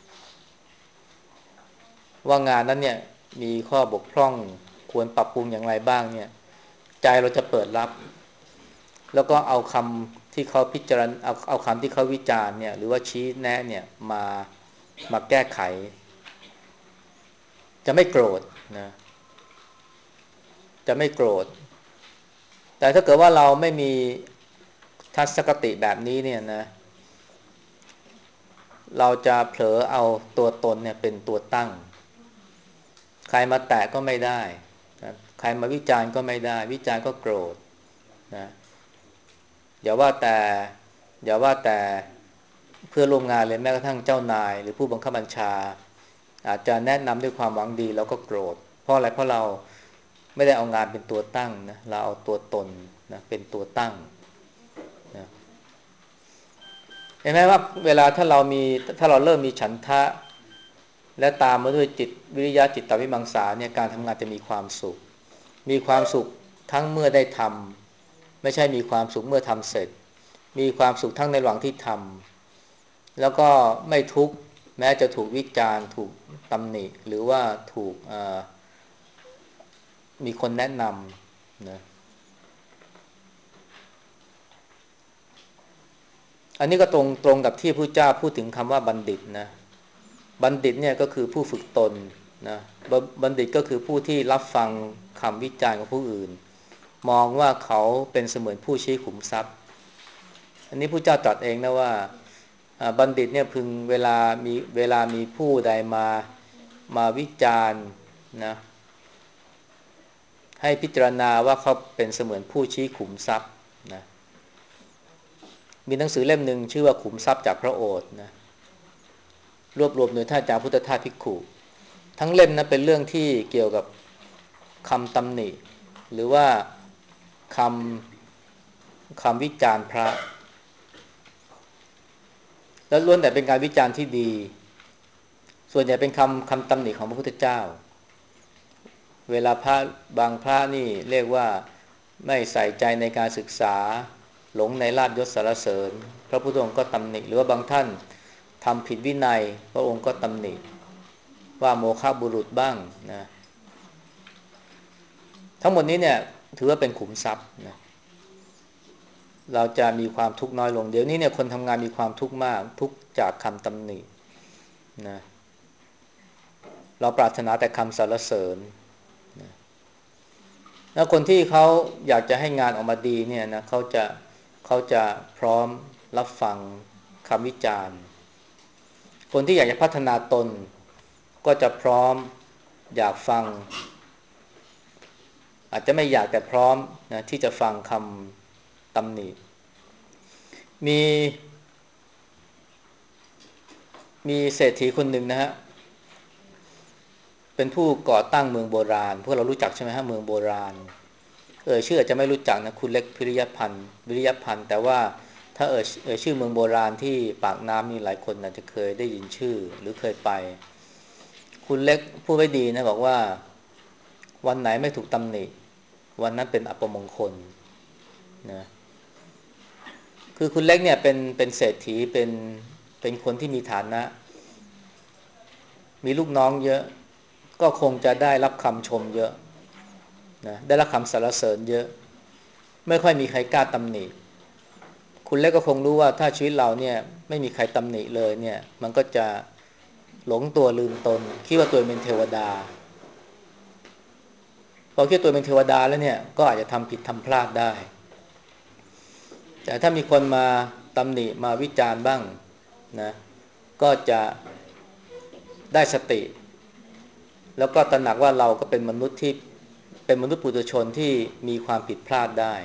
Speaker 1: ว่างานนั้นเนี่ยมีข้อบกพร่องควรปรับปรุงอย่างไรบ้างเนี่ยใจเราจะเปิดรับแล้วก็เอาคำที่เขาพิจารณาเอาเอาคำที่เขาวิจารณ์เนี่ยหรือว่าชี้แนะเนี่ยมามาแก้ไขจะไม่โกรธนะจะไม่โกรธแต่ถ้าเกิดว่าเราไม่มีทัศนคติแบบนี้เนี่ยนะเราจะเผลอเอาตัวตนเนี่ยเป็นตัวตั้งใครมาแตะก็ไม่ได้นะใครมาวิจารณ์ก็ไม่ได้วิจารณ์ก็โกรธนะอย่าว่าแต่อย่าว่าแต่เพื่อนร่วมงานเลยแม้กระทั่งเจ้านายหรือผู้บังคับบัญชาอาจจะแนะนำด้วยความหวังดีเราก็โกรธเพราะอะไรเพราะเราไม่ได้เอางานเป็นตัวตั้งนะเราเอาตัวตนนะเป็นตัวตั้งนะเห็นไหมว่าเวลาถ้าเรามีถ้าเราเริ่มมีฉันทะและตามมาด้วยจิตวิริยะจิตตวิมังสาเนี่ยการทำงานจะมีความสุขมีความสุขทั้งเมื่อได้ทำไม่ใช่มีความสุขเมื่อทำเสร็จมีความสุขทั้งในระหว่างที่ทำแล้วก็ไม่ทุกข์แม้จะถูกวิจารณ์ถูกตำหนิหรือว่าถูกมีคนแนะนำนะอันนี้ก็ตรงตรงกับที่พระเจ้าพูดถึงคำว่าบัณฑิตนะบัณฑิตเนี่ยก็คือผู้ฝึกตนนะบัณฑิตก็คือผู้ที่รับฟังคำวิจารณ์ของผู้อื่นมองว่าเขาเป็นเสมือนผู้ชี้ขุมทรัพย์อันนี้พระเจ้าตรัสเองนะว่าบัณฑิตเนี่ยพึงเวลามีเวลามีผู้ใดมามาวิจารณ์นะให้พิจารณาว่าเขาเป็นเสมือนผู้ชี้ขุมทรัพย์นะมีหนังสือเล่มหนึ่งชื่อว่าขุมทรัพย์จากพระโอษฐ์นะรวบรวมโดยท่านอาจารย์พุทธทาสภิกขุทั้งเล่มนั้นเป็นเรื่องที่เกี่ยวกับคำตำหนิหรือว่าคำคำวิจารณ์พระแล้วล้วนแต่เป็นการวิจารณ์ที่ดีส่วนใหญ่เป็นคำคำตำหนิของพระพุทธเจ้าเวลาพระบางพระนี่เรียกว่าไม่ใส่ใจในการศึกษาหลงในลาภยศสรรเสริญพระพุทธองค์ก็ตำหนิหรือว่าบางท่านทำผิดวินัยพระองค์ก็ตำหนิว่าโมฆะบุรุษบ้างนะทั้งหมดนี้เนี่ยถือว่าเป็นขุมทรัพย์นะเราจะมีความทุกข์น้อยลงเดี๋ยวนี้เนี่ยคนทำงานมีความทุกข์มากทุกข์จากคำตำหนินะเราปรารถนาแต่คำสรรเสริญนะแล้วคนที่เขาอยากจะให้งานออกมาดีเนี่ยนะเขาจะเขาจะพร้อมรับฟังคำวิจารณ์คนที่อยากจะพัฒนาตนก็จะพร้อมอยากฟังอาจจะไม่อยากแต่พร้อมนะที่จะฟังคำตำหนิมีมีเศรษฐีคนหนึ่งนะฮะเป็นผู้ก่อตั้งเมืองโบราณพวกเรารู้จักใช่ไหมฮะเมืองโบราณเออชื่ออาจจะไม่รู้จักนะคุณเล็กพิริยพันธ์วิริยพันธ์แต่ว่าถ้าเออเออชื่อเมืองโบราณที่ปากน้ำนี่หลายคนอาจจะเคยได้ยินชื่อหรือเคยไปคุณเล็กพูดไว้ดีนะบอกว่าวันไหนไม่ถูกตำหนิวันนั้นเป็นอัปมงคลนะคือคุณเล็กเนี่ยเป็นเป็นเศรษฐีเป็นเป็นคนที่มีฐานะมีลูกน้องเยอะก็คงจะได้รับคำชมเยอะนะได้รับคำสรรเสริญเยอะไม่ค่อยมีใครกล้าตำหนิคุณเล็กก็คงรู้ว่าถ้าชีวิตเราเนี่ยไม่มีใครตำหนิเลยเนี่ยมันก็จะหลงตัวลืมตนคิดว่าตัวเองเป็นเทวดาพอคิดตัวเป็นเทวดาแล้วเนี่ยก็อาจจะทำผิดทำพลาดได้แต่ถ้ามีคนมาตำหนิมาวิจารณ์บ้างนะก็จะได้สติแล้วก็ตระหนักว่าเราก็เป็นมนุษย์ที่เป็นมนุษย์ปุถุชนที่มีความผิดพลาดได้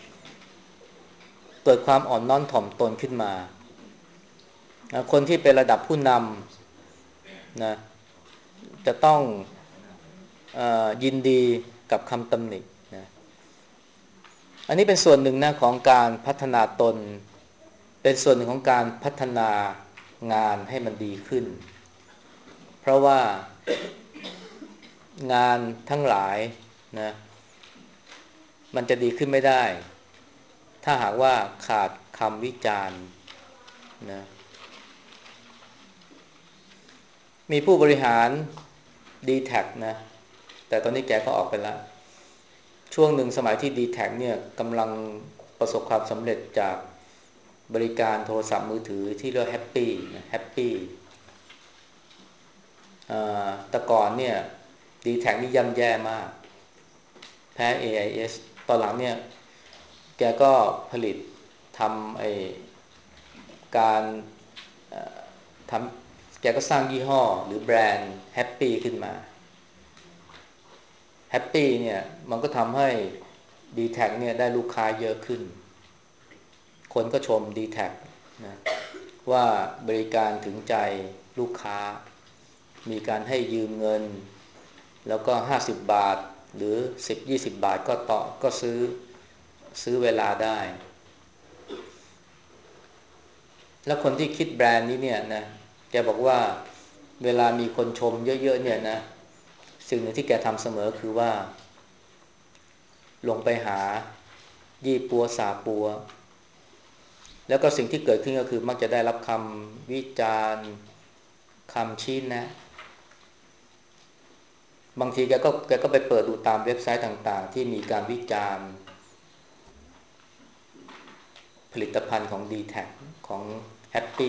Speaker 1: เกิดความอ่อนน้อมถ่อมตนขึ้นมานะคนที่เป็นระดับผู้นำนะจะต้องเออยินดีกับคำตำหนินะอันนี้เป็นส่วนหนึ่งนะของการพัฒนาตนเป็นส่วนหนึ่งของการพัฒนางานให้มันดีขึ้นเพราะว่างานทั้งหลายนะมันจะดีขึ้นไม่ได้ถ้าหากว่าขาดคำวิจารณ์นะมีผู้บริหาร ดี แท็ก นะแต่ตอนนี้แกก็ออกไปแล้วช่วงหนึ่งสมัยที่ ดี แท็ก เนี่ยกำลังประสบความสำเร็จจากบริการโทรศัพท์มือถือที่เรียกแฮปปี้นะแฮปปี้แต่ก่อนเนี่ย ดี แท็ก นี่ย่ำแย่มากแพ้ เอ ไอ เอส ตอนหลังเนี่ยแกก็ผลิตทำไอการทำแกก็สร้างยี่ห้อหรือแบรนด์แฮปปี้ขึ้นมาแฮปปี้เนี่ยมันก็ทำให้ ดี แท็ก เนี่ยได้ลูกค้าเยอะขึ้นคนก็ชม ดี แท็ก นะว่าบริการถึงใจลูกค้ามีการให้ยืมเงินแล้วก็ห้าสิบบาทหรือสิบ ยี่สิบบาทก็ต่อก็ซื้อซื้อเวลาได้แล้วคนที่คิดแบรนด์นี้เนี่ยนะแกบอกว่าเวลามีคนชมเยอะๆเนี่ยนะสิ่งหนึ่งที่แกทำเสมอคือว่าลงไปหายี่ปัวสาปัวแล้วก็สิ่งที่เกิดขึ้นก็คือมักจะได้รับคำวิจารณ์คำชี้แนะบางทีแกก็แกก็ไปเปิดดูตามเว็บไซต์ต่างๆที่มีการวิจารณ์ผลิตภัณฑ์ของ ดี แท็ก ของ Happy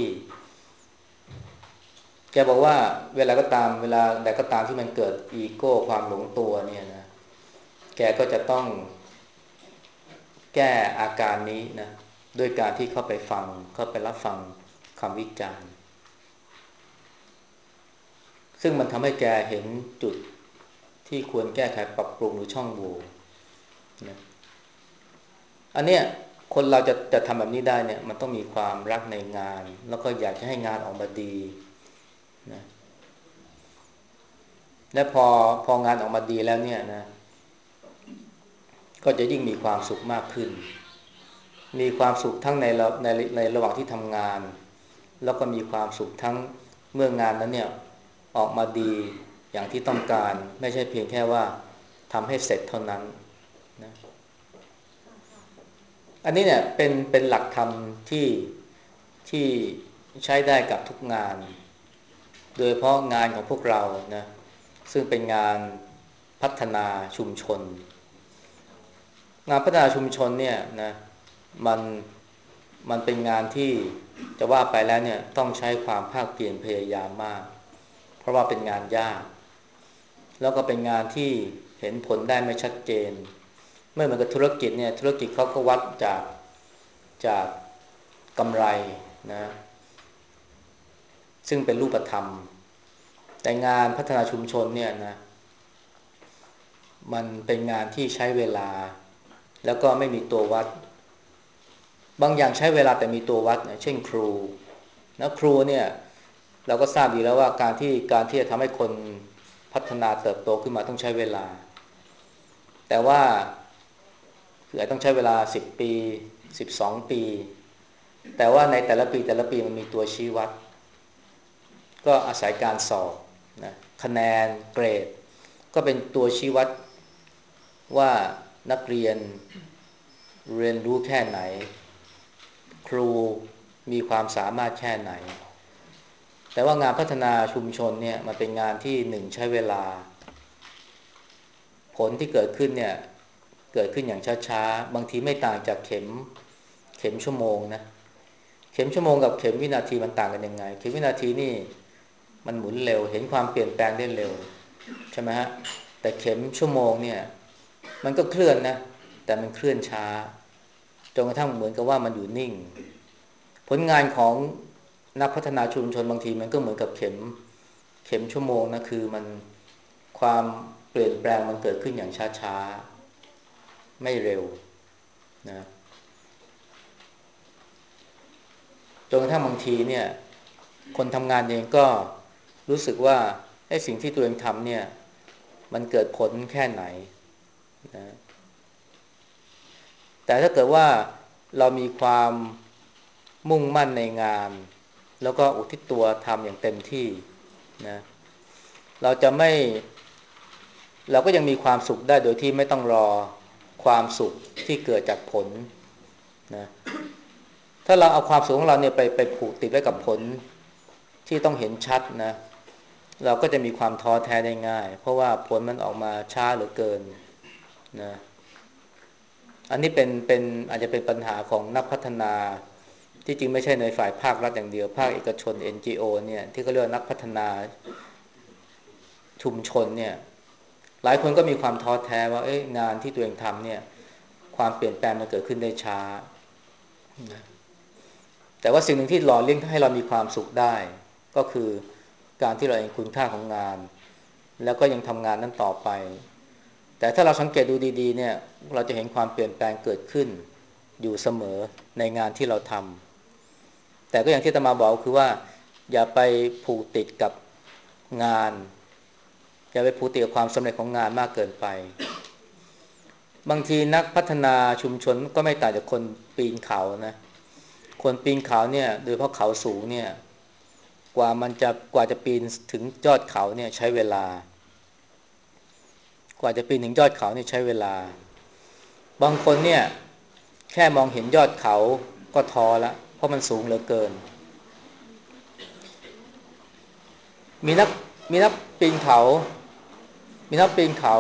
Speaker 1: แกบอกว่าเวลาก็ตามเวลาใดก็ตามที่มันเกิดอีโก้ความหลงตัวเนี่ยนะแกก็จะต้องแก้อาการนี้นะด้วยการที่เข้าไปฟังเข้าไปรับฟังคำวิจารณ์ซึ่งมันทำให้แกเห็นจุดที่ควรแก้ไขปรับปรุงหรือช่องโหว่นะอันเนี้ยคนเราจะจะทำแบบนี้ได้เนี่ยมันต้องมีความรักในงานแล้วก็อยากจะให้งานออกมาดีนะและพอพองานออกมาดีแล้วเนี่ยนะก็จะยิ่งมีความสุขมากขึ้นมีความสุขทั้งในในในระหว่างที่ทำงานแล้วก็มีความสุขทั้งเมื่องานนั้นเนี่ยออกมาดีอย่างที่ต้องการไม่ใช่เพียงแค่ว่าทำให้เสร็จเท่านั้นนะอันนี้เนี่ยเป็นเป็นหลักธรรมที่ที่ใช้ได้กับทุกงานโดยเฉพาะงานของพวกเรานะซึ่งเป็นงานพัฒนาชุมชนงานพัฒนาชุมชนเนี่ยนะมันมันเป็นงานที่จะว่าไปแล้วเนี่ยต้องใช้ความภาคเพียรพยายามมากเพราะว่าเป็นงานยากแล้วก็เป็นงานที่เห็นผลได้ไม่ชัดเจนไม่เหมือนกับธุรกิจเนี่ยธุรกิจเขาก็วัดจากจากกำไรนะซึ่งเป็นรูปธรรมแต่งานพัฒนาชุมชนเนี่ยนะมันเป็นงานที่ใช้เวลาแล้วก็ไม่มีตัววัดบางอย่างใช้เวลาแต่มีตัววัดเช่นครูนะครูเนี่ยเราก็ทราบดีแล้วว่าการที่การที่จะทำให้คนพัฒนาเติบโตขึ้นมาต้องใช้เวลาแต่ว่าคืออาจต้องใช้เวลาสิบปีสิบสองปีแต่ว่าในแต่ละปีแต่ละปีมันมีตัวชี้วัดก็อาศัยการสอบนะคะแนนเกรดก็เป็นตัวชี้วัดว่านักเรียนเรียนรู้แค่ไหนครูมีความสามารถแค่ไหนแต่ว่างานพัฒนาชุมชนเนี่ยมันเป็นงานที่หนึ่งใช้เวลาผลที่เกิดขึ้นเนี่ยเกิดขึ้นอย่างช้าๆบางทีไม่ต่างจากเข็มเข็มชั่วโมงนะเข็มชั่วโมงกับเข็มวินาทีมันต่างกันยังไงเข็มวินาทีนี่มันหมุนเร็วเห็นความเปลี่ยนแปลงได้เร็วใช่ไหมฮะแต่เข็มชั่วโมงเนี่ยมันก็เคลื่อนนะแต่มันเคลื่อนช้าจนกระทั่งเหมือนกับว่ามันอยู่นิ่งผลงานของนักพัฒนาชุมชนบางทีมันก็เหมือนกับเข็มเข็มชั่วโมงนะคือมันความเปลี่ยนแปลงมันเกิดขึ้นอย่างช้าๆไม่เร็วนะจนกระทั่งบางทีเนี่ยคนทำงานเองก็รู้สึกว่าไอ้สิ่งที่ตัวเองทำเนี่ยมันเกิดผลแค่ไหนนะแต่ถ้าเกิดว่าเรามีความมุ่งมั่นในงานแล้วก็อุทิศตัวทำอย่างเต็มที่นะเราจะไม่เราก็ยังมีความสุขได้โดยที่ไม่ต้องรอความสุขที่เกิดจากผลนะถ้าเราเอาความสุขของเราเนี่ยไปไปผูกติดไว้กับผลที่ต้องเห็นชัดนะเราก็จะมีความท้อแท้ได้ง่ายเพราะว่าผลมันออกมาช้าเหลือเกินนะอันนี้เป็นเป็นอาจจะเป็นปัญหาของนักพัฒนาที่จริงไม่ใช่ในฝ่ายภาครัฐอย่างเดียวภาคเอกชน เอ็น จี โอ เนี่ยที่เขาเรียกว่านักพัฒนาชุมชนเนี่ยหลายคนก็มีความท้อแท้ว่าเอ้ยงานที่ตัวเองทำเนี่ยความเปลี่ยนแปลงมันเกิดขึ้นได้ช้านะแต่ว่าสิ่งหนึ่งที่หล่อเลี้ยงให้เรามีความสุขได้ก็คือการที่เราเห็นคุณค่าของงานแล้วก็ยังทำงานนั้นต่อไปแต่ถ้าเราสังเกตดูดีๆเนี่ยเราจะเห็นความเปลี่ยนแปลงเกิดขึ้นอยู่เสมอในงานที่เราทำแต่ก็อย่างที่อาตมาบอกคือว่าอย่าไปผูกติดกับงานอย่าไปผูกติดกับความสำเร็จของงานมากเกินไปบางทีนักพัฒนาชุมชนก็ไม่ต่างจากคนปีนเขานะคนปีนเขาเนี่ยโดยเฉพาะเขาสูงเนี่ยกว่ามันจะกว่าจะปีนถึงยอดเขาเนี่ยใช้เวลากว่าจะปีนถึงยอดเขาเนี่ยใช้เวลาบางคนเนี่ยแค่มองเห็นยอดเขาก็ท้อละเพราะมันสูงเหลือเกินมีนักมีนักปีนเขามีนักปีนเขา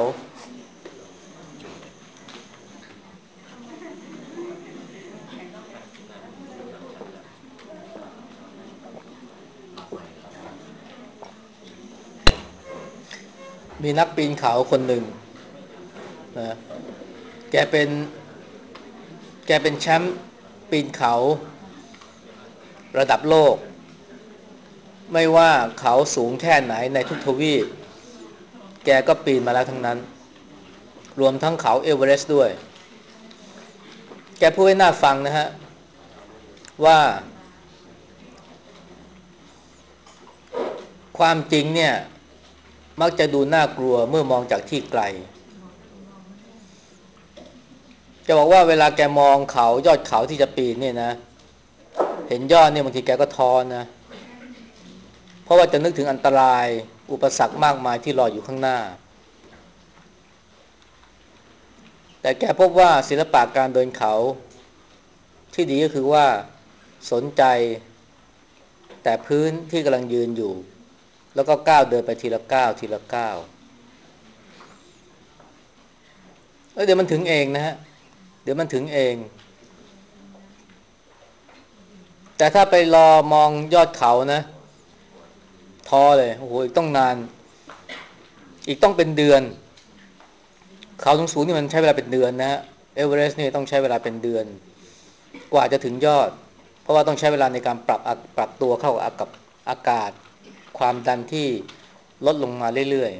Speaker 1: มีนักปีนเขาคนหนึ่งนะแกเป็นแกเป็นแชมป์ปีนเขาระดับโลกไม่ว่าเขาสูงแค่ไหนในทุกทวีปแกก็ปีนมาแล้วทั้งนั้นรวมทั้งเขาเอเวอเรสต์ด้วยแกพูดให้น่าฟังนะฮะว่าความจริงเนี่ยมักจะดูน่ากลัวเมื่อมองจากที่ไกลจะบอกว่าเวลาแกมองเขายอดเขาที่จะปีนเนี่ยนะเห็นยอดเนี่ยบางทีแกก็ท้อนะเพราะว่าจะนึกถึงอันตรายอุปสรรคมากมายที่รออยู่ข้างหน้าแต่แกพบว่าศิลปะการเดินเขาที่ดีก็คือว่าสนใจแต่พื้นที่กำลังยืนอยู่แล้วก็ก้าวเดินไปทีละก้าวทีละก้าวแล้วเดี๋ยวมันถึงเองนะฮะเดี๋ยวมันถึงเองแต่ถ้าไปรอมองยอดเขานะท้อเลยโอ้โหอีกต้องนานอีกต้องเป็นเดือนเขาสูงๆนี่มันใช้เวลาเป็นเดือนนะฮะเอเวอเรสต์นี่ต้องใช้เวลาเป็นเดือนกว่าจะถึงยอดเพราะว่าต้องใช้เวลาในการปรับปรับตัวเข้ากับอากาศความดันที่ลดลงมาเรื่อย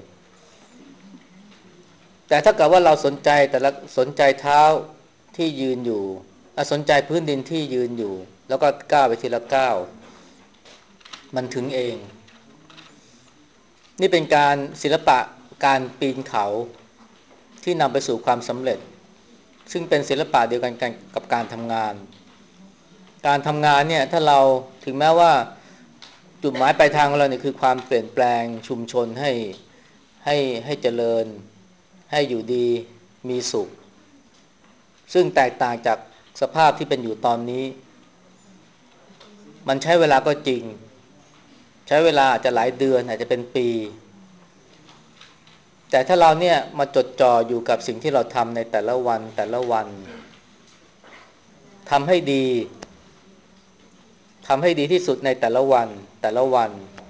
Speaker 1: ๆแต่ถ้าเกิดว่าเราสนใจแต่ละสนใจเท้าที่ยืนอยู่สนใจพื้นดินที่ยืนอยู่แล้วก็ก้าวไปทีละก้าวมันถึงเองนี่เป็นการศิลปะการปีนเขาที่นำไปสู่ความสำเร็จซึ่งเป็นศิลปะเดียวกันกับการทำงานการทำงานเนี่ยถ้าเราถึงแม้ว่าจุดหมายปลายทางของเราเนี่ยคือความเปลี่ยนแปลงชุมชนให้ให้ให้เจริญให้อยู่ดีมีสุขซึ่งแตกต่างจากสภาพที่เป็นอยู่ตอนนี้มันใช้เวลาก็จริงใช้เวลาอาจจะหลายเดือนอาจจะเป็นปีแต่ถ้าเราเนี่ยมาจดจ่ออยู่กับสิ่งที่เราทำในแต่ละวันแต่ละวันทำให้ดีทำให้ดีที่สุดในแต่ละวันแต่ละวัน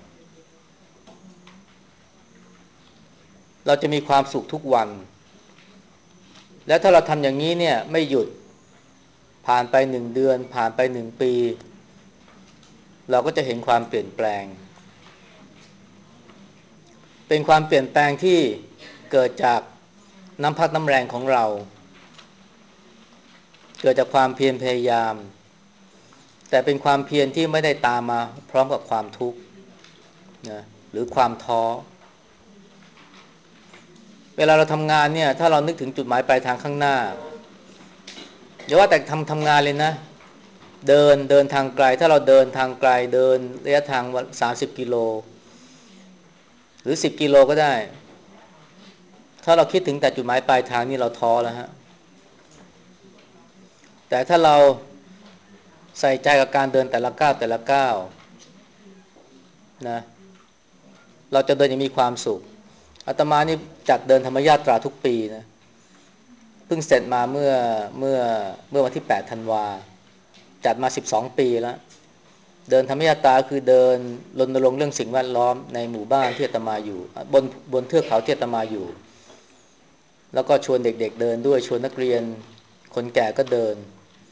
Speaker 1: เราจะมีความสุขทุกวันแล้วถ้าเราทำอย่างนี้เนี่ยไม่หยุดผ่านไปหนึ่งเดือนผ่านไปหนึ่งปีเราก็จะเห็นความเปลี่ยนแปลงเป็นความเปลี่ยนแปลงที่เกิดจากน้ำพักน้ำแรงของเราเกิดจากความเพียรพยายามแต่เป็นความเพียรที่ไม่ได้ตามมาพร้อมกับความทุกข์นะหรือความท้อเวลาเราทำงานเนี่ยถ้าเรานึกถึงจุดหมายปลายทางข้างหน้าอย่าว่าแต่ทำทำงานเลยนะเดินเดินทางไกลถ้าเราเดินทางไกลเดินระยะทางวันสามสิบกิโลหรือสิบกิโลก็ได้ถ้าเราคิดถึงแต่จุดหมายปลายทางนี่เราท้อแล้วฮะแต่ถ้าเราใส่ใจกับการเดินแต่ละก้าวแต่ละก้าวนะเราจะเดินอย่างมีความสุขอาตมานี่จัดเดินธรรมยาตราทุกปีนะเพิ่งเสร็จมาเมื่อเมื่อเมื่อวันที่แปดธันวาจัดมาสิบสองปีแล้วเดินธรรมยาตราคือเดินรณรงค์เรื่องสิ่งแวดล้อมในหมู่บ้านที่อาตมาอยู่บนบนเทือกเขาที่อาตมาอยู่แล้วก็ชวนเด็กๆเดินด้วยชวนนักเรียนคนแก่ก็เดิน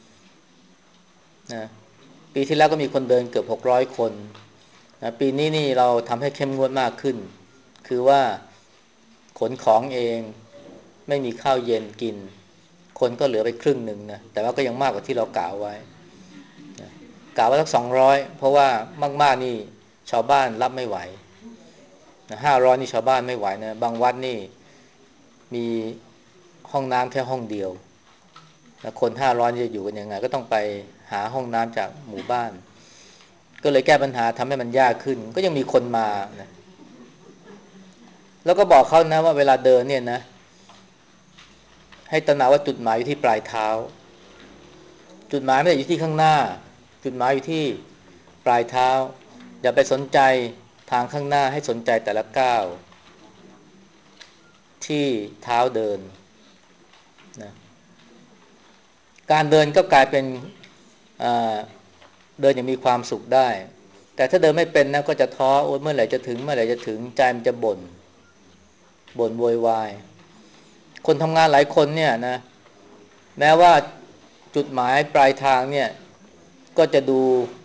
Speaker 1: นะปีที่แล้วก็มีคนเดินเกือบหกร้อยคนนะปีนี้นี่เราทำให้เข้มงวดมากขึ้นคือว่าขนของเองไม่มีข้าวเย็นกินคนก็เหลือไปครึ่งหนึ่งนะแต่ว่าก็ยังมากกว่าที่เรากล่าวไว้นะกล่าวไว้สักสองร้อยเพราะว่ามากๆนี่ชาวบ้านรับไม่ไหวนะห้าร้อยนี่ชาวบ้านไม่ไหวนะบางวัดนี่มีห้องน้ำแค่ห้องเดียวนะคนห้าร้อยจะอยู่กันยังไงก็ต้องไปหาห้องน้ำจากหมู่บ้านก็เลยแก้ปัญหาทำให้มันยากขึ้นก็ยังมีคนมานะแล้วก็บอกเขานะว่าเวลาเดินเนี่ยนะให้ตระหนักว่าจุดหมายอยู่ที่ปลายเท้าจุดหมายไม่ได้อยู่ที่ข้างหน้าจุดหมายอยู่ที่ปลายเท้าอย่าไปสนใจทางข้างหน้าให้สนใจแต่ละก้าวที่เท้าเดินนะการเดินก็กลายเป็นเดินอย่างมีความสุขได้แต่ถ้าเดินไม่เป็นนะก็จะท้อโอ๊ยเมื่อไหร่จะถึงเมื่อไหร่จะถึงใจมันจะบ่นบ่นโวยวายคนทำงานหลายคนเนี่ยนะแม้ว่าจุดหมายปลายทางเนี่ยก็จะดู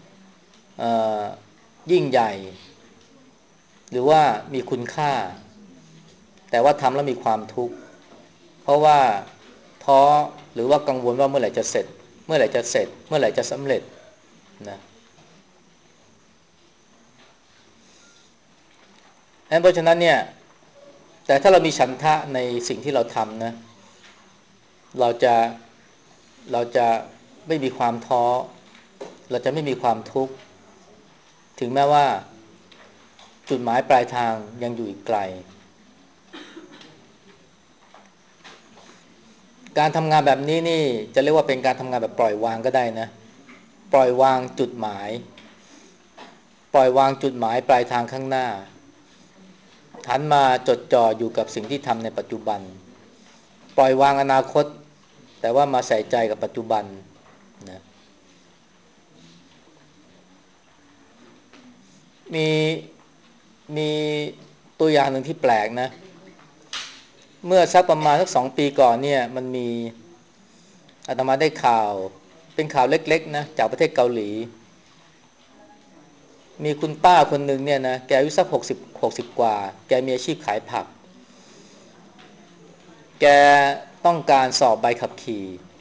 Speaker 1: ยิ่งใหญ่หรือว่ามีคุณค่าแต่ว่าทำแล้วมีความทุกข์เพราะว่าท้อหรือว่ากังวลว่าเมื่อไหร่จะเสร็จเมื่อไหร่จะเสร็จเมื่อไหร่จะสำเร็จนะเพราะฉะนั้นเนี่ยแต่ถ้าเรามีฉันทะในสิ่งที่เราทำนะเราจะเราจะไม่มีความท้อเราจะไม่มีความทุกข์ถึงแม้ว่าจุดหมายปลายทางยังอยู่อีกไกลการทำงานแบบนี้นี่จะเรียกว่าเป็นการทำงานแบบปล่อยวางก็ได้นะปล่อยวางจุดหมายปล่อยวางจุดหมายปลายทางข้างหน้าหันมาจดจ่ออยู่กับสิ่งที่ทำในปัจจุบันปล่อยวางอนาคตแต่ว่ามาใส่ใจกับปัจจุบันนะมีมีตัวอย่างหนึ่งที่แปลกนะเมื่อสักประมาณสักสองปีก่อนเนี่ยมันมีอาตมาได้ข่าวเป็นข่าวเล็กๆนะจากประเทศเกาหลีมีคุณป้าคนหนึ่งเนี่ยนะแกอายุสักหกสิบหกสิบกว่าแกมีอาชีพขายผักแกต้องการสอบใบขับขี่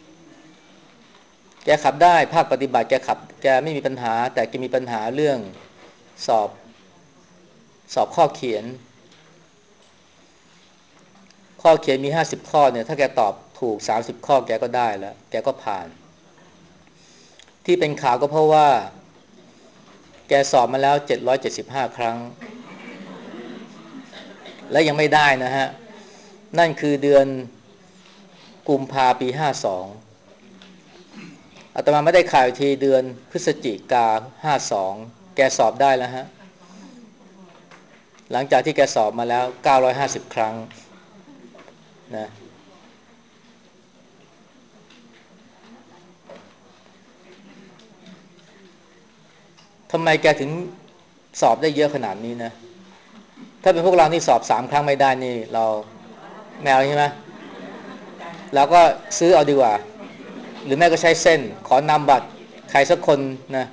Speaker 1: แกขับได้ภาคปฏิบัติแกขับแกไม่มีปัญหาแต่แกมีปัญหาเรื่องสอบสอบข้อเขียนข้อเขียนมีห้าสิบข้อเนี่ยถ้าแกตอบถูกสามสิบข้อแกก็ได้แล้วแกก็ผ่านที่เป็นข่าวก็เพราะว่าแกสอบมาแล้วเจ็ดร้อยเจ็ดสิบห้าครั้งและยังไม่ได้นะฮะนั่นคือเดือนกุมภาปีห้าสองอาตมาไม่ได้ข่าวทีเดือนพฤศจิกาห้าสองแกสอบได้แล้วฮะหลังจากที่แกสอบมาแล้วเก้าร้อยห้าสิบครั้งนะทำไมแกถึงสอบได้เยอะขนาดนี้นะถ้าเป็นพวกเรานี่สอบสามครั้งไม่ได้นี่เราแมวใช่ไหมเราก็ซื้อเอาดีกว่าหรือแม่ก็ใช้เส้นขอนำบัตรใครสักคนนะ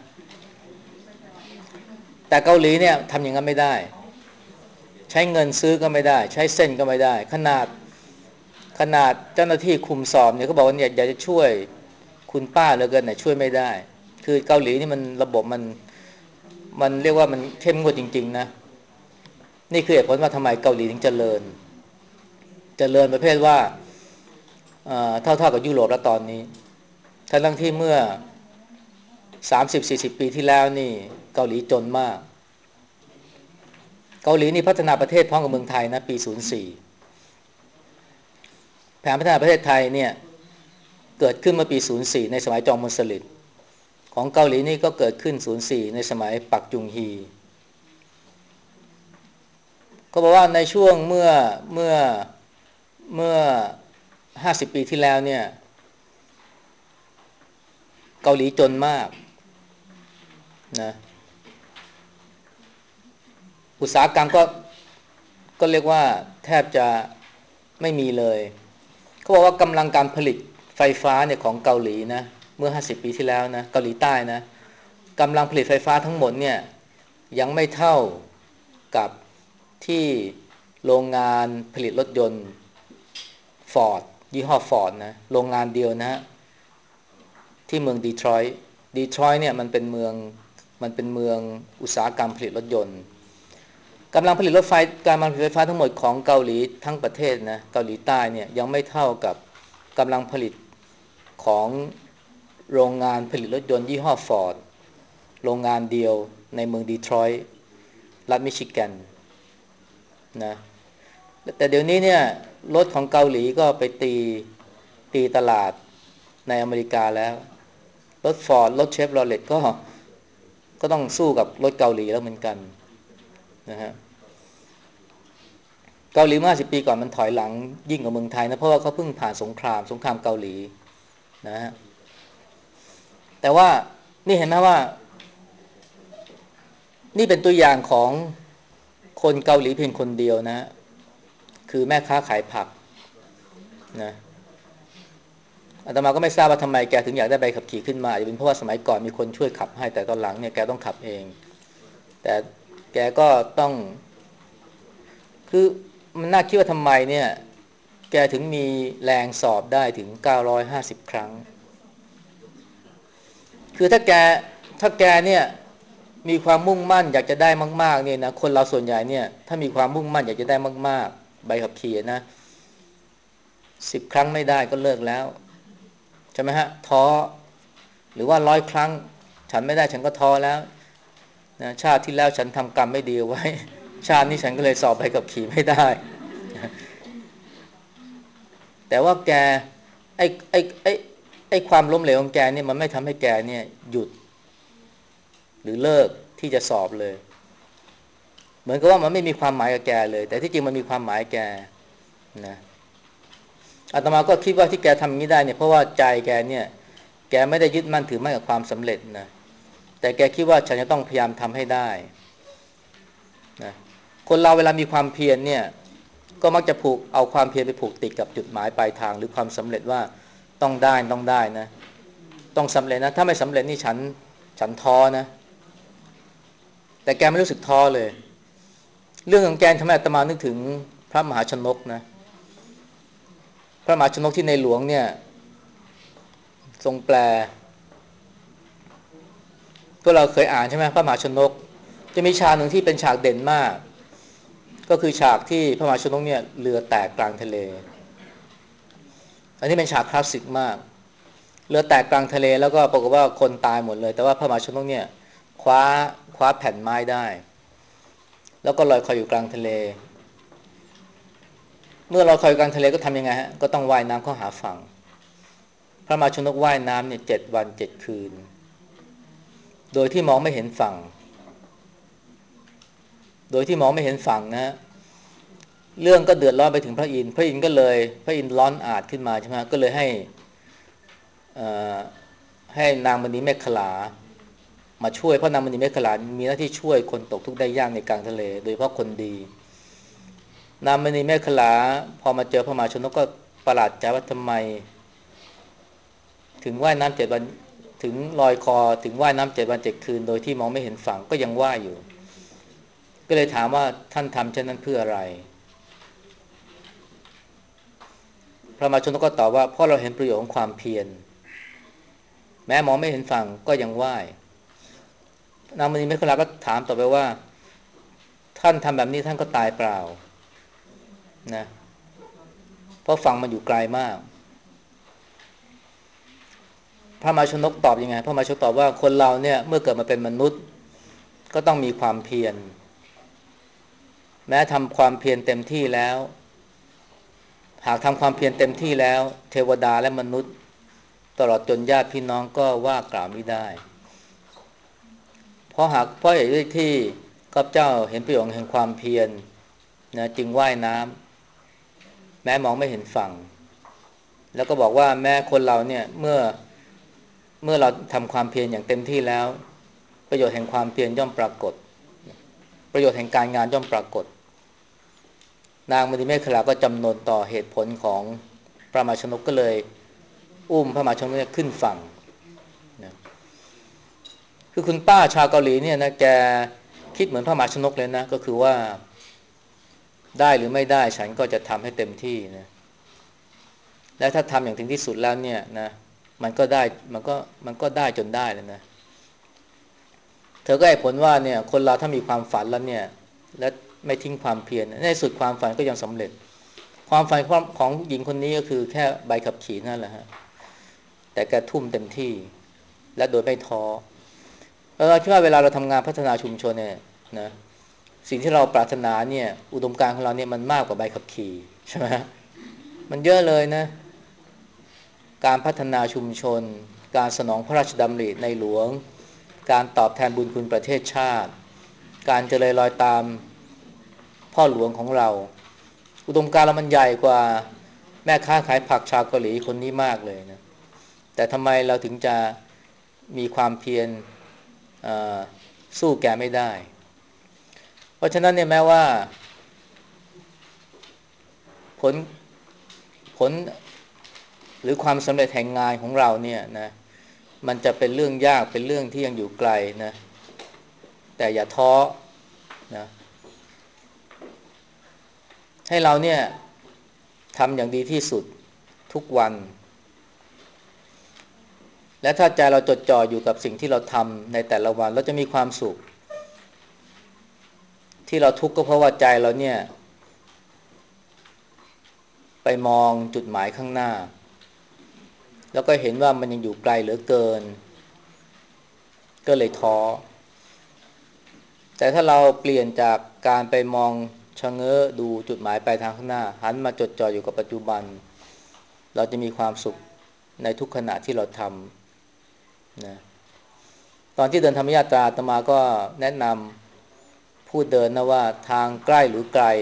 Speaker 1: แต่เกาหลีเนี่ยทำอย่างนั้นไม่ได้ใช้เงินซื้อก็ไม่ได้ใช้เส้นก็ไม่ได้ขนาดขนาดเจ้าหน้าที่คุมสอบเนี่ยเขาบอกว่าเนี่ยอยากจะช่วยคุณป้าเหลือเกินแต่ช่วยไม่ได้คือเกาหลีนี่มันระบบมันมันเรียกว่ามันเข้มงวดจริงๆนะนี่คือเหตุผลว่าทำไมเกาหลีถึงเจริญเจริญประเภทว่าเท่าๆกับยุโรปแล้วตอนนี้ทั้งที่เมื่อสามสิบถึงสี่สิบปีที่แล้วนี่เกาหลีจนมากเกาหลีนี่พัฒนาประเทศพร้อมกับเมืองไทยนะปีศูนย์สี่แผนพัฒนาประเทศไทยเนี่ยเกิดขึ้นเมื่อปีศูนย์สี่ในสมัยจอมพลสฤษดิ์ของเกาหลีนี่ก็เกิดขึ้นศูนย์สี่ในสมัยปักจุงฮีก็บอกว่าในช่วงเมื่อเมื่อเมื่อห้าสิบปีที่แล้วเนี่ยเกาหลีจนมากนะอุตสาหกรรมก็ก็เรียกว่าแทบจะไม่มีเลยเขาบอกว่ากำลังการผลิตไฟฟ้าเนี่ยของเกาหลีนะเมื่อห้าสิบปีที่แล้วนะเกาหลีใต้นะกำลังผลิตไฟฟ้าทั้งหมดเนี่ยยังไม่เท่ากับที่โรงงานผลิตรถยนต์ฟอร์ดยี่ห้อฟอร์ดนะโรงงานเดียวนะที่เมืองดีทรอยต์ดีทรอยต์เนี่ยมันเป็นเมืองมันเป็นเมืองอุตสาหกรรมผลิตรถยนต์กำลังผลิตรถไฟการผลิตไฟฟ้าทั้งหมดของเกาหลีทั้งประเทศนะเกาหลีใต้เนี่ยยังไม่เท่ากับกำลังผลิตของโรงงานผลิตรถยนต์ยี่ห้อฟอร์ดโรงงานเดียวในเมืองดีทรอยต์รัฐมิชิแกนนะแต่เดี๋ยวนี้เนี่ยรถของเกาหลีก็ไปตีตีตลาดในอเมริกาแล้วรถฟอร์ดรถเชฟโรเลตก็ก็ต้องสู้กับรถเกาหลีแล้วเหมือนกันนะฮะเกาหลีเมื่อสิบปีก่อนมันถอยหลังยิ่งกว่าเมืองไทยนะเพราะว่าเขาเพิ่งผ่านสงครามสงครามเกาหลีนะฮะแต่ว่านี่เห็นไหมว่านี่เป็นตัวอย่างของคนเกาหลีเพียงคนเดียวนะคือแม่ค้าขายผักนะอาตมาก็ไม่ทราบว่าทำไมแกถึงอยากได้ใบขับขี่ขึ้นมาอาจจะเป็นเพราะว่าสมัยก่อนมีคนช่วยขับให้แต่ตอนหลังเนี่ยแกต้องขับเองแต่แกก็ต้องคือมันน่าคิดว่าทำไมเนี่ยแกถึงมีแรงสอบได้ถึงเก้าร้อยห้าสิบครั้งคือถ้าแกถ้าแกเนี่ยมีความมุ่งมั่นอยากจะได้มากๆเนี่ยนะคนเราส่วนใหญ่เนี่ยถ้ามีความมุ่งมั่นอยากจะได้มากๆใบขับขี่นะสิบครั้งไม่ได้ก็เลิกแล้วใช่ไหมฮะท้อหรือว่าร้อยครั้งฉันไม่ได้ฉันก็ท้อแล้วนะชาติที่แล้วฉันทำกรรมไม่ดีไว้ชาตินี้ฉันก็เลยสอบใบขับขี่ไม่ได้แต่ว่าแกไอ้ไอ้ไอ้ไอ้ความล้มเหลวของแกเนี่ยมันไม่ทำให้แกเนี่ยหยุดหรือเลิกที่จะสอบเลยเหมือนกับว่ามันไม่มีความหมายกับแกเลยแต่ที่จริงมันมีความหมายแกนะอาตมาก็คิดว่าที่แกทำอย่างนี้ได้เนี่ยเพราะว่าใจแกเนี่ยแกไม่ได้ยึดมั่นถือมั่นกับความสำเร็จนะแต่แกคิดว่าฉันจะต้องพยายามทำให้ได้นะคนเราเวลามีความเพียรเนี่ยก็มักจะผูกเอาความเพียรไปผูกติดกับจุดหมายปลายทางหรือความสำเร็จว่าต้องได้ต้องได้นะต้องสำเร็จนะถ้าไม่สำเร็จนี่ฉันฉันท้อนะแต่แกไม่รู้สึกท้อเลยเรื่องของแกทำให้อาตมานึกถึงพระมหาชนกนะพระมหาชนกที่ในหลวงเนี่ยทรงแปลพวกเราเคยอ่านใช่ไหมพระมหาชนกจะมีฉากหนึ่งที่เป็นฉากเด่นมากก็คือฉากที่พระมหาชนกเนี่ยเรือแตกกลางทะเลอันนี้เป็นฉากคลาสสิกมากเรือแตกกลางทะเลแล้วก็ปรากฏว่าคนตายหมดเลยแต่ว่าพระมหาชนกเนี่ยคว้าคว้าแผ่นไม้ได้แล้วก็ลอยคอยอยู่กลางทะเลเมื่อลอยคอยอยู่กลางทะเลก็ทำยังไงฮะก็ต้องว่ายน้ำเข้าหาฝั่งพระมหาชนกว่ายน้ำเนี่ยเจ็ดวันเจ็ดคืนโดยที่มองไม่เห็นฝั่งโดยที่มองไม่เห็นฝั่งนะเรื่องก็เดือดร้อนไปถึงพระอินทร์พระอินทร์ก็เลยพระอินทร์ร้อนอาจขึ้นมาใช่ไหมก็เลยให้ให้นางมณีเมขลามาช่วยเพราะนางมณีเมขลามีหน้าที่ช่วยคนตกทุกข์ได้ยากในกลางทะเลโดยเฉพาะคนดีนางมณีเมขลาพอมาเจอพระมหาชนกก็ประหลาดใจว่าทำไมถึงว่ายน้ำเจ็ดวันถึงลอยคอถึงว่ายน้ำเจ็ดวันเจ็ดคืนโดยที่มองไม่เห็นฝั่งก็ยังว่ายอยู่ก็เลยถามว่าท่านทำเช่นนั้นเพื่ออะไรพระมหาชนกก็ตอบว่าเพราะเราเห็นประโยชน์ของความเพียรแม้มองไม่เห็นฝั่งก็ยังว่ายนางมณีเมขลาก็ถามต่อไปว่าท่านทำแบบนี้ท่านก็ตายเปล่านะเพราะฝั่งมันอยู่ไกลมากพระมหาชนกตอบยังไงพระมหาชนกตอบว่าคนเราเนี่ยเมื่อเกิดมาเป็นมนุษย์ก็ต้องมีความเพียรแม้ทำความเพียรเต็มที่แล้วหากทำความเพียรเต็มที่แล้วเทวดาและมนุษย์ตลอดจนญาติพี่น้องก็ว่ากล่าวไม่ได้เพราะหากเพราะเหตุที่ข้าพเจ้าเห็นประโยชน์แห่งความเพียรนะจึงว่ายน้ำแม้มองไม่เห็นฝั่งแล้วก็บอกว่าแม้คนเราเนี่ยเมื่อเมื่อเราทำความเพียรอย่างเต็มที่แล้วประโยชน์แห่งความเพียรย่อมปรากฏประโยชน์แห่งการงานย่อมปรากฏนางมณีเมขลาก็จำนนต่อเหตุผลของพระมหาชนกก็เลยอุ้มพระมหาชนกขึ้นฝั่งนะคือคุณป้าชาวเกาหลีเนี่ยนะแกคิดเหมือนพระมหาชนกเลยนะก็คือว่าได้หรือไม่ได้ฉันก็จะทำให้เต็มที่นะและถ้าทำอย่างถึงที่สุดแล้วเนี่ยนะมันก็ได้มันก็มันก็ได้จนได้เลยนะเธอก็ให้ผลว่าเนี่ยคนเราถ้ามีความฝันแล้วเนี่ยและไม่ทิ้งความเพียรในสุดความฝันก็ยังสำเร็จความฝันของหญิงคนนี้ก็คือแค่ใบขับขี่นั่นแหละฮะแต่แกทุ่มเต็มที่และโดยไม่ท้อเราคิดว่าเวลาเราทำงานพัฒนาชุมชนเนี่ยนะสิ่งที่เราปรารถนาเนี่ยอุดมการณ์ของเราเนี่ยมันมากกว่าใบขับขี่ใช่ไหมมันเยอะเลยนะการพัฒนาชุมชนการสนองพระราชดำริในหลวงการตอบแทนบุญคุณประเทศชาติการเจริญรอยตามพ่อหลวงของเราอุดมการณ์เรามันใหญ่กว่าแม่ค้าขายผักชาวเกาหลีคนนี้มากเลยนะแต่ทำไมเราถึงจะมีความเพียรสู้แกไม่ได้เพราะฉะนั้นเนี่ยแม้ว่าผลผลหรือความสำเร็จแห่งงานของเราเนี่ยนะมันจะเป็นเรื่องยากเป็นเรื่องที่ยังอยู่ไกลนะแต่อย่าท้อนะให้เราเนี่ยทำอย่างดีที่สุดทุกวันและถ้าใจเราจดจ่ออยู่กับสิ่งที่เราทำในแต่ละวันเราจะมีความสุขที่เราทุกข์ก็เพราะว่าใจเราเนี่ยไปมองจุดหมายข้างหน้าแล้วก็เห็นว่ามันยังอยู่ไกลเหลือเกินก็เลยท้อแต่ถ้าเราเปลี่ยนจากการไปมองชะเง้อดูจุดหมายปลายทางข้างหน้าหันมาจดจ่ออยู่กับปัจจุบันเราจะมีความสุขในทุกขณะที่เราทำนะตอนที่เดินธรรมยาตราอาตมาก็แนะนำผู้เดินนะว่าทางใกล้หรือไกล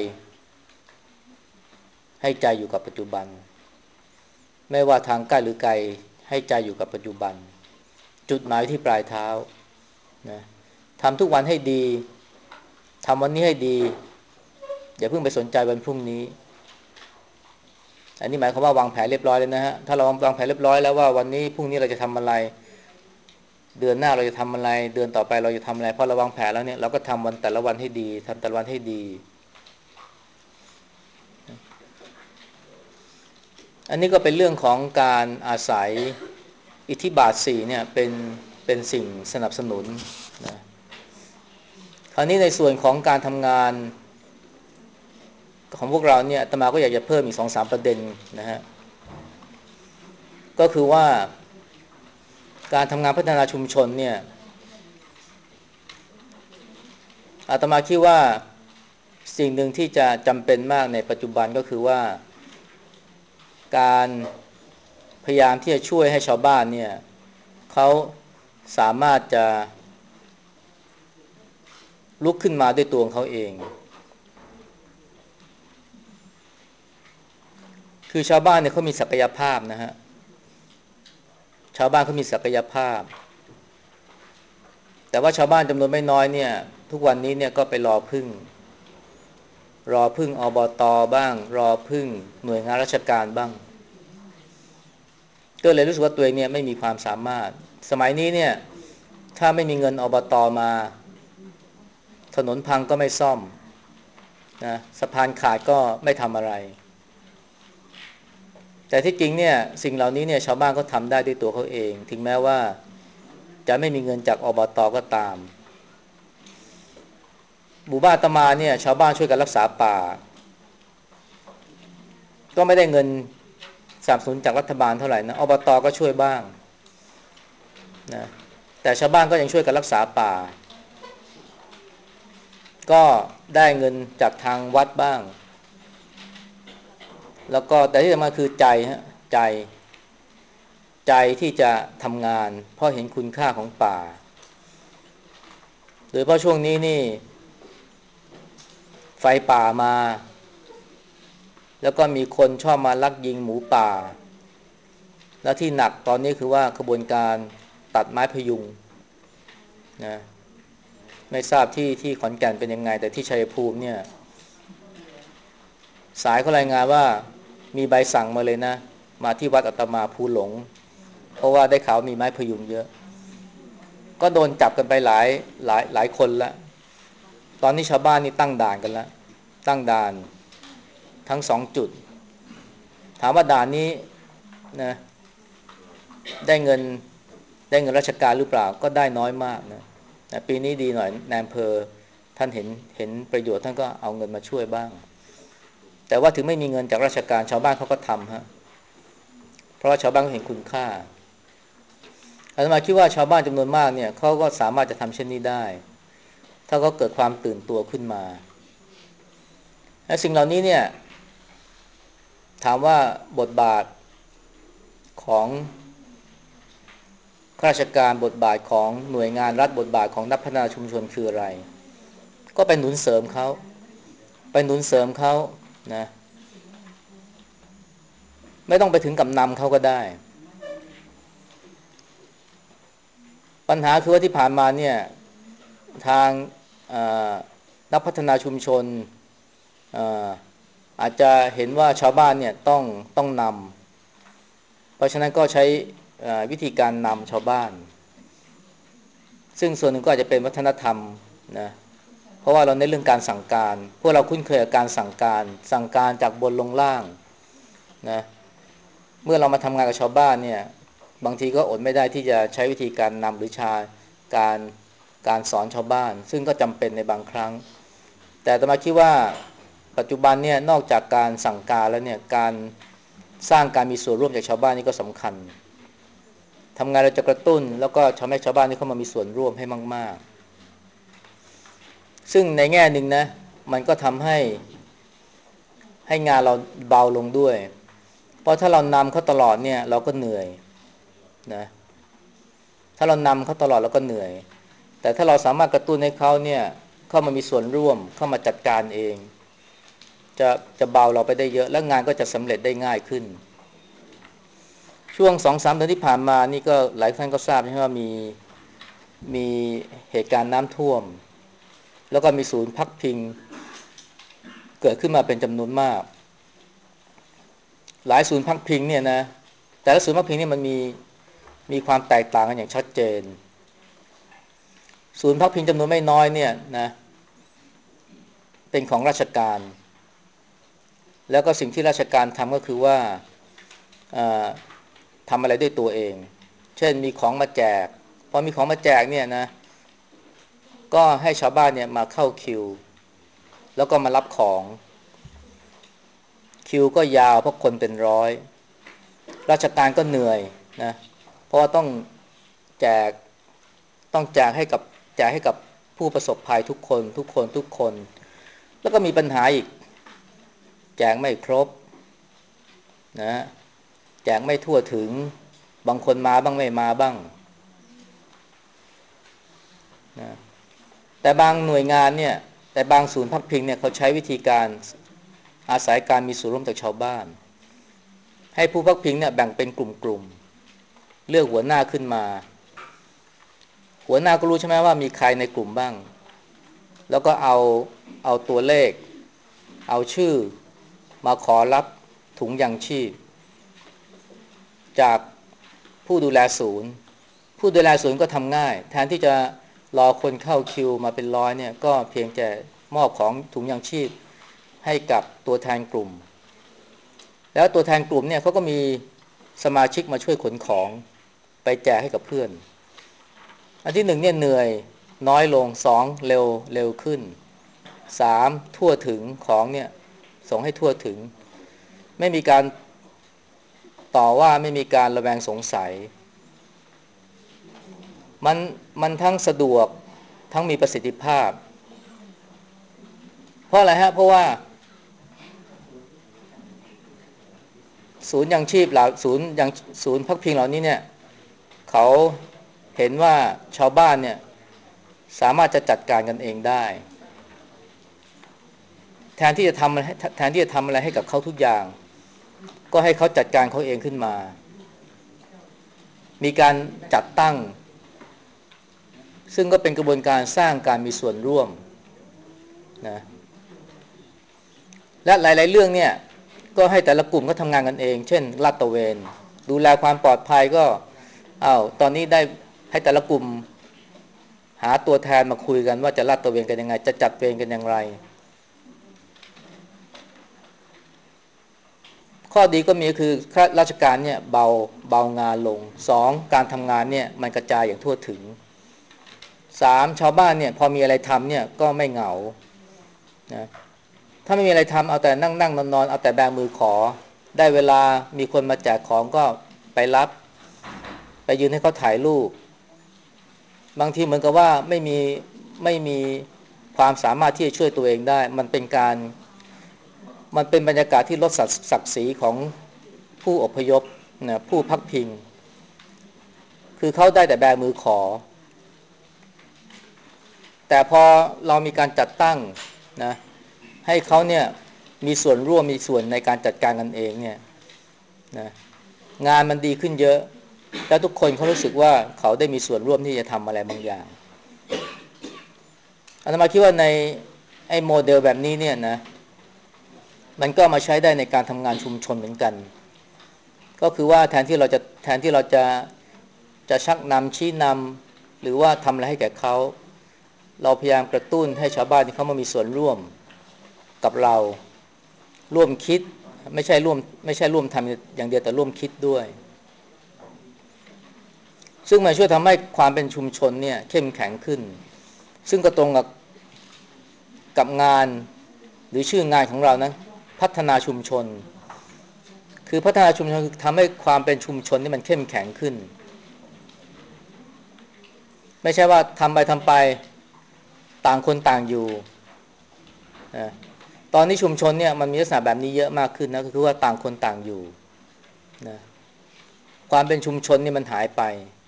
Speaker 1: ให้ใจอยู่กับปัจจุบันไม่ว่าทางใกล้หรือไกลให้ใจอยู่กับปัจจุบันจุดหมายที่ปลายเท้านะทำทุกวันให้ดีทำวันนี้ให้ดีอย่าเพิ่งไปสนใจวันพรุ่งนี้อันนี้หมายความว่าวางแผนเรียบร้อยเลยนะฮะถ้าเราวางแผนเรียบร้อยแล้วว่าวันนี้พรุ่งนี้เราจะทำอะไรเดือนหน้าเราจะทำอะไรเดือนต่อไปเราจะทำอะไรพอเราวางแผนแล้วเนี่ยเราก็ทำวันแต่ละวันให้ดีทำแต่ละวันให้ดีอันนี้ก็เป็นเรื่องของการอาศัยอิทธิบาทสี่เนี่ยเป็นเป็นสิ่งสนับสนุนนะคราวนี้ในส่วนของการทำงานของพวกเราเนี่ยอาตมาก็อยากจะเพิ่มอีก สองสาม ประเด็นนะฮะก็คือว่าการทำงานพัฒนาชุมชนเนี่ยอาตมาคิดว่าสิ่งหนึ่งที่จะจำเป็นมากในปัจจุบันก็คือว่าการพยายามที่จะช่วยให้ชาวบ้านเนี่ยเขาสามารถจะลุกขึ้นมาด้วยตัวของเขาเองคือชาวบ้านเนี่ยเขามีศักยภาพนะฮะชาวบ้านเขามีศักยภาพแต่ว่าชาวบ้านจำนวนไม่น้อยเนี่ยทุกวันนี้เนี่ยก็ไปรอพึ่งรอพึ่งอบตบ้างรอพึ่งหน่วยงานราชการบ้างก็เลยรู้สึกว่าตัวเองเนี่ยไม่มีความสามารถสมัยนี้เนี่ยถ้าไม่มีเงินอบตมาถนนพังก็ไม่ซ่อมนะสะพานขาดก็ไม่ทำอะไรแต่ที่จริงเนี่ยสิ่งเหล่านี้เนี่ยชาวบ้านก็ทำได้ด้วยตัวเขาเองถึงแม้ว่าจะไม่มีเงินจากอบตก็ตามหมู่บ้านอาตมาเนี่ยชาวบ้านช่วยกันรักษาป่าก็ไม่ได้เงินสนับสนุนจากรัฐบาลเท่าไหร่นะอบตก็ช่วยบ้างนะแต่ชาวบ้านก็ยังช่วยกันรักษาป่าก็ได้เงินจากทางวัดบ้างแล้วก็แต่ที่สำคัญคือใจฮะใจใจที่จะทำงานเพราะเห็นคุณค่าของป่าโดยเฉพาะช่วงนี้นี่ไฟป่ามาแล้วก็มีคนชอบมาลักยิงหมูป่าแล้วที่หนักตอนนี้คือว่าขบวนการตัดไม้พยุงนะไม่ทราบที่ที่ขอนแก่นเป็นยังไงแต่ที่ชัยภูมิเนี่ยสายเขารายงานว่ามีใบสั่งมาเลยนะมาที่วัดอาตมาภูหลงเพราะว่าได้ข่าวมีไม้พยุงเยอะก็โดนจับกันไปหลายหลายหลายคนละตอนนี้ชาวบ้านนี่ตั้งด่านกันแล้วตั้งด่านทั้งสองจุดถามว่าด่านนี้นะได้เงินได้เงินราชการหรือเปล่าก็ได้น้อยมากนะแต่ปีนี้ดีหน่อยนายอำเภอท่านเห็นเห็นประโยชน์ท่านก็เอาเงินมาช่วยบ้างแต่ว่าถึงไม่มีเงินจากราชการชาวบ้านเขาก็ทำฮะเพราะว่าชาวบ้านเห็นคุณค่าอาตมาคิดว่าชาวบ้านจำนวนมากเนี่ยเขาก็สามารถจะทำเช่นนี้ได้ถ้าเขาเกิดความตื่นตัวขึ้นมาและสิ่งเหล่านี้เนี่ยถามว่าบทบาทของข้าราชการบทบาทของหน่วยงานรัฐบทบาทของนักพัฒนาชุมชนคืออะไรก็ไปหนุนเสริมเขาไปหนุนเสริมเขานะไม่ต้องไปถึงกับนำเขาก็ได้ปัญหาคือว่าที่ผ่านมาเนี่ยทางนักพัฒนาชุมชนอาจจะเห็นว่าชาวบ้านเนี่ยต้องต้องนำเพราะฉะนั้นก็ใช้วิธีการนำชาวบ้านซึ่งส่วนหนึ่งก็อาจจะเป็นวัฒนธรรมนะเพราะว่าเราในเรื่องการสั่งการพวกเราคุ้นเคยกับการสั่งการสั่งการจากบนลงล่างนะเมื่อเรามาทำงานกับชาวบ้านเนี่ยบางทีก็อดไม่ได้ที่จะใช้วิธีการนำหรือชาการการสอนชาวบ้านซึ่งก็จำเป็นในบางครั้งแต่อาตมาคิดว่าปัจจุบันเนี่ยนอกจากการสั่งการแล้วเนี่ยการสร้างการมีส่วนร่วมจากชาวบ้านนี่ก็สำคัญทำงานเราจะกระตุ้นแล้วก็ทำให้ชาวบ้านนี่เข้ามามีส่วนร่วมให้มากๆซึ่งในแง่หนึ่งนะมันก็ทำให้ให้งานเราเบาลงด้วยเพราะถ้าเรานำเขาตลอดเนี่ยเราก็เหนื่อยนะถ้าเรานำเขาตลอดเราก็เหนื่อยแต่ถ้าเราสามารถกระตุ้นให้เขาเนี่ยเข้ามามีส่วนร่วมเข้ามาจัดการเองจะจะเบาเราไปได้เยอะและงานก็จะสำเร็จได้ง่ายขึ้นช่วง สองถึงสาม เดือนที่ผ่านมานี่ก็หลายท่านก็ทราบใช่ไหมว่ามีมีเหตุการณ์น้ำท่วมแล้วก็มีศูนย์พักพิงเกิดขึ้นมาเป็นจำนวนมากหลายศูนย์พักพิงเนี่ยนะแต่ละศูนย์พักพิงเนี่ยมันมีมีความแตกต่างกันอย่างชัดเจนศูนย์พักพิงจำนวนไม่น้อยเนี่ยนะเป็นของราชการแล้วก็สิ่งที่ราชการทำก็คือว่าทำอะไรด้วยตัวเองเช่นมีของมาแจกพอมีของมาแจกเนี่ยนะก็ให้ชาวบ้านเนี่ยมาเข้าคิวแล้วก็มารับของคิวก็ยาวเพราะคนเป็นร้อยราชการก็เหนื่อยนะเพราะว่าต้องแจกต้องแจกให้กับแจกให้กับผู้ประสบภัยทุกคนทุกคนทุกคนแล้วก็มีปัญหาอีกแจกไม่ครบนะแจกไม่ทั่วถึงบางคนมาบ้างไม่มาบ้างนะแต่บางหน่วยงานเนี่ยแต่บางศูนย์พักพิงเนี่ยเขาใช้วิธีการอาศัยการมีส่วนร่วมจากชาวบ้านให้ผู้พักพิงเนี่ยแบ่งเป็นกลุ่มๆเลือกหัวหน้าขึ้นมาหัวหน้าก็รู้ใช่ไหมว่ามีใครในกลุ่มบ้างแล้วก็เอาเอาตัวเลขเอาชื่อมาขอรับถุงยังชีพจากผู้ดูแลศูนย์ผู้ดูแลศูนย์ก็ทำง่ายแทนที่จะรอคนเข้าคิวมาเป็นร้อยเนี่ยก็เพียงแต่มอบของถุงยังชีพให้กับตัวแทนกลุ่มแล้วตัวแทนกลุ่มเนี่ยเขาก็มีสมาชิกมาช่วยขนของไปแจกให้กับเพื่อนอันที่หนึ่งเนี่ยเหนื่อยน้อยลงสองเร็วเร็วขึ้นสามทั่วถึงของเนี่ยส่งให้ทั่วถึงไม่มีการต่อว่าไม่มีการระแวงสงสัยมันมันทั้งสะดวกทั้งมีประสิทธิภาพเพราะอะไรฮะเพราะว่าศูนย์ยังชีพเหล่าศูนย์ยังศูนย์พักพิงเหล่านี้เนี่ยเขาเห็นว่าชาวบ้านเนี่ยสามารถจะจัดการกันเองได้แทนที่จะทำแทนที่จะทำอะไรให้กับเขาทุกอย่างก็ให้เขาจัดการเขาเองขึ้นมามีการจัดตั้งซึ่งก็เป็นกระบวนการสร้างการมีส่วนร่วมนะและหลายๆเรื่องเนี่ยก็ให้แต่ละกลุ่มก็ทำงานกันเองเช่นลาดตระเวนดูแลความปลอดภัยก็อ้าวตอนนี้ได้ให้แต่ละกลุ่มหาตัวแทนมาคุยกันว่าจะลาดตระเวนกันยังไงจะจัดเวรกันอย่างไรข้อดีก็มีคือข้าราชการเนี่ยเบาเบางานลงสองการทำงานเนี่ยมันกระจายอย่างทั่วถึงสามชาวบ้านเนี่ยพอมีอะไรทำเนี่ยก็ไม่เหงานะถ้าไม่มีอะไรทำเอาแต่นั่งนั่งนอนนอนเอาแต่แบมือขอได้เวลามีคนมาแจกของก็ไปรับไปยืนให้เขาถ่ายรูปบางทีเหมือนกับว่าไม่มีไม่มีความสามารถที่จะช่วยตัวเองได้มันเป็นการมันเป็นบรรยากาศที่ลดศักดิ์ศรีของผู้อพยพนะผู้พักพิงคือเขาได้แต่แบมือขอแต่พอเรามีการจัดตั้งนะให้เขาเนี่ยมีส่วนร่วมมีส่วนในการจัดการกันเองเนี่ยนะงานมันดีขึ้นเยอะแล้วทุกคนเขารู้สึกว่าเขาได้มีส่วนร่วมที่จะทำอะไรบางอย่างอาตมาคิดว่าในไอ้โมเดลแบบนี้เนี่ยนะมันก็มาใช้ได้ในการทำงานชุมชนเหมือนกันก็คือว่าแทนที่เราจะแทนที่เราจะจะชักนำชี้นำหรือว่าทำอะไรให้แก่เขาเราพยายามกระตุ้นให้ชาวบ้านที่เขามามีส่วนร่วมกับเราร่วมคิดไม่ใช่ร่วมไม่ใช่ร่วมทำอย่างเดียวแต่ร่วมคิดด้วยซึ่งมันช่วยทำให้ความเป็นชุมชนเนี่ยเข้มแข็งขึ้นซึ่งก็ตรงกับกับงานหรือชื่องานของเรานะพัฒนาชุมชนคือพัฒนาชุมชนคือทำให้ความเป็นชุมชนนี่มันเข้มแข็งขึ้นไม่ใช่ว่าทำไปทำไปต่างคนต่างอยู่นะตอนนี้ชุมชนเนี่ยมันมีลักษณะแบบนี้เยอะมากขึ้นนะก็คือว่าต่างคนต่างอยู่นะความเป็นชุมชนนี่มันหายไป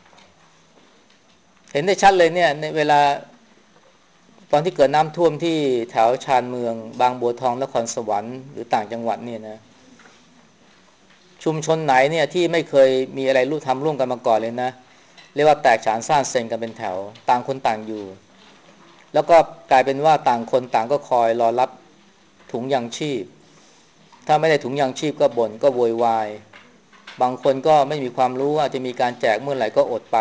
Speaker 1: เห็นได้ชัดเลยเนี่ยในเวลาตอนที่เกิดน้ำท่วมที่แถวชานเมืองบางบัวทองนครสวรรค์หรือต่างจังหวัดเนี่ยนะชุมชนไหนเนี่ยที่ไม่เคยมีอะไรร่วมทำร่วมกันมาก่อนเลยนะเรียกว่าแตกฉานซ่านเซ็งกันเป็นแถวต่างคนต่างอยู่แล้วก็กลายเป็นว่าต่างคนต่างก็คอยรอรับถุงยังชีพถ้าไม่ได้ถุงยังชีพก็บ่นก็โวยวายบางคนก็ไม่มีความรู้ว่าจะมีการแจกเมื่อไหร่ก็อดไป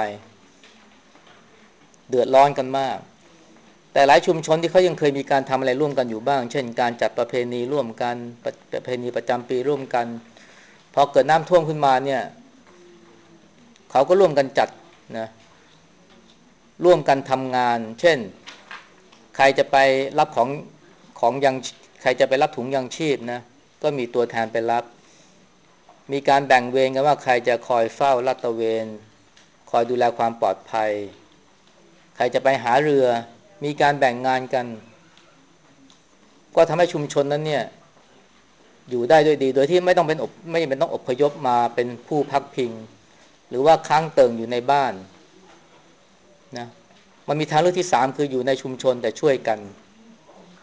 Speaker 1: เดือดร้อนกันมากแต่หลายชุมชนที่เขายังเคยมีการทำอะไรร่วมกันอยู่บ้างเช่นการจัดประเพณีร่วมกันประเพณีประจำปีร่วมกันพอเกิดน้ำท่วมขึ้นมาเนี่ยเขาก็ร่วมกันจัดนะร่วมกันทำงานเช่นใครจะไปรับของของยังใครจะไปรับถุงยังชีพนะก็มีตัวแทนไปรับมีการแบ่งเวรกันว่าใครจะคอยเฝ้าลาดตระเวนคอยดูแลความปลอดภัยใครจะไปหาเรือมีการแบ่งงานกันก็ทำให้ชุมชนนั้นเนี่ยอยู่ได้ด้วยดีโดยที่ไม่ต้องเป็นไม่จำเป็นต้องอพยพมาเป็นผู้พักพิงหรือว่าค้างเติ่งอยู่ในบ้านนะมันมีทางเลือกที่สามคืออยู่ในชุมชนแต่ช่วยกัน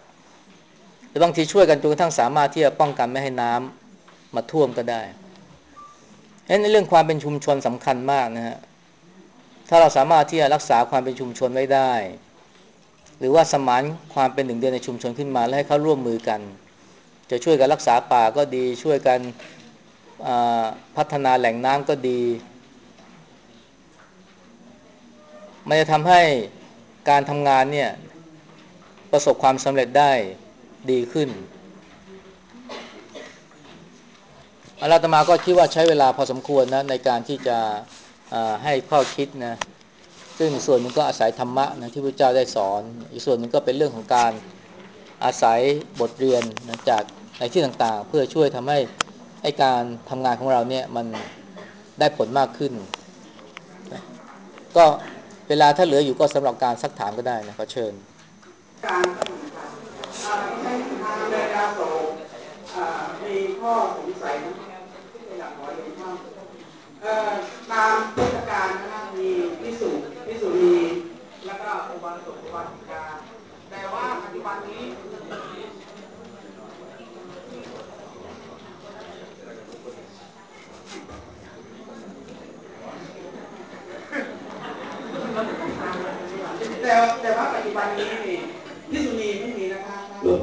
Speaker 1: หรือบางทีช่วยกันจนกระทั่งสามารถที่จะป้องกันไม่ให้น้ำมาท่วมก็ได้ในเรื่องความเป็นชุมชนสำคัญมากนะฮะถ้าเราสามารถที่จะรักษาความเป็นชุมชนไว้ได้หรือว่าสมานความเป็นหนึ่งเดียวในชุมชนขึ้นมาและให้เขาร่วมมือกันจะช่วยกันรักษาป่าก็ดีช่วยกันพัฒนาแหล่งน้ำก็ดีมันจะทำให้การทำงานเนี่ยประสบความสำเร็จได้ดีขึ้นอาตมาก็คิดว่าใช้เวลาพอสมควรนะในการที่จะให้ข้อคิดนะซึ่งส่วนหนึ่งก็อาศัยธรรมะนะที่พระเจ้าได้สอนอีกส่วนหนึ่งก็เป็นเรื่องของการอาศัยบทเรียนนะจากในที่ต่างๆเพื่อช่วยทำให้ให้การทำงานของเราเนี่ยมันได้ผลมากขึ้นก็เวลาถ้าเหลืออยู่ก็สำหรับการซักถามก็ได้นะขอเชิญการตั้งคำถามใช้ทางเดินดาวโสมีข้อสงสัยนะที่เป็นหลักขอเรียนว่าตามพุทธการนะครับมีภิกษุภิกษุณีแล้วก็อุบาสกอุบาสิกาแต่ว่าปัจจุบันนี้แต่แต่ว่าปัจจุบันนี้นี่ภิกษุณีไม่มีนะครับ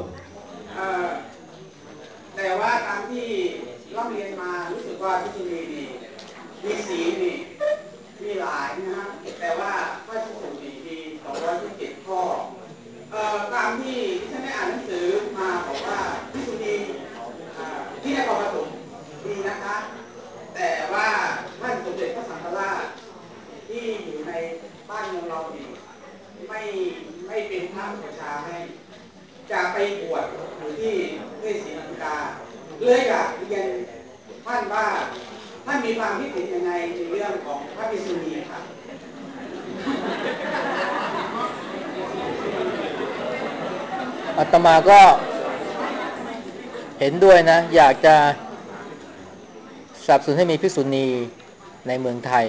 Speaker 1: แต่ว่าตามที่ร่ำเรียนมารู้สึกว่าภิกษุณีนี่มีศีลนี่มีหลายนะฮะแต่ว่าพระภิกษุณีมีสองร้อยยี่สิบเจ็ดข้อตามที่ที่ฉันได้อ่านหนังสือมาบอกว่าภิกษุณีที่นครปฐมมีนะคะแต่ว่าท่านสมเด็จพระสังฆราชที่อยู่ในบ้านเมืองเรานี่ไม่ไม่เป็นพระอุปชาให้จะไปบวชอยู่ที่ประเทศศรีลังกาเลยอยากเรียนท่านว่าท่านมีความคิดเห็นยังไงในเรื่องของพระภิกษุณีครับอาตมาก็เห็นด้วยนะอยากจะสนับสนุนให้มีภิกษุณีในเมืองไทย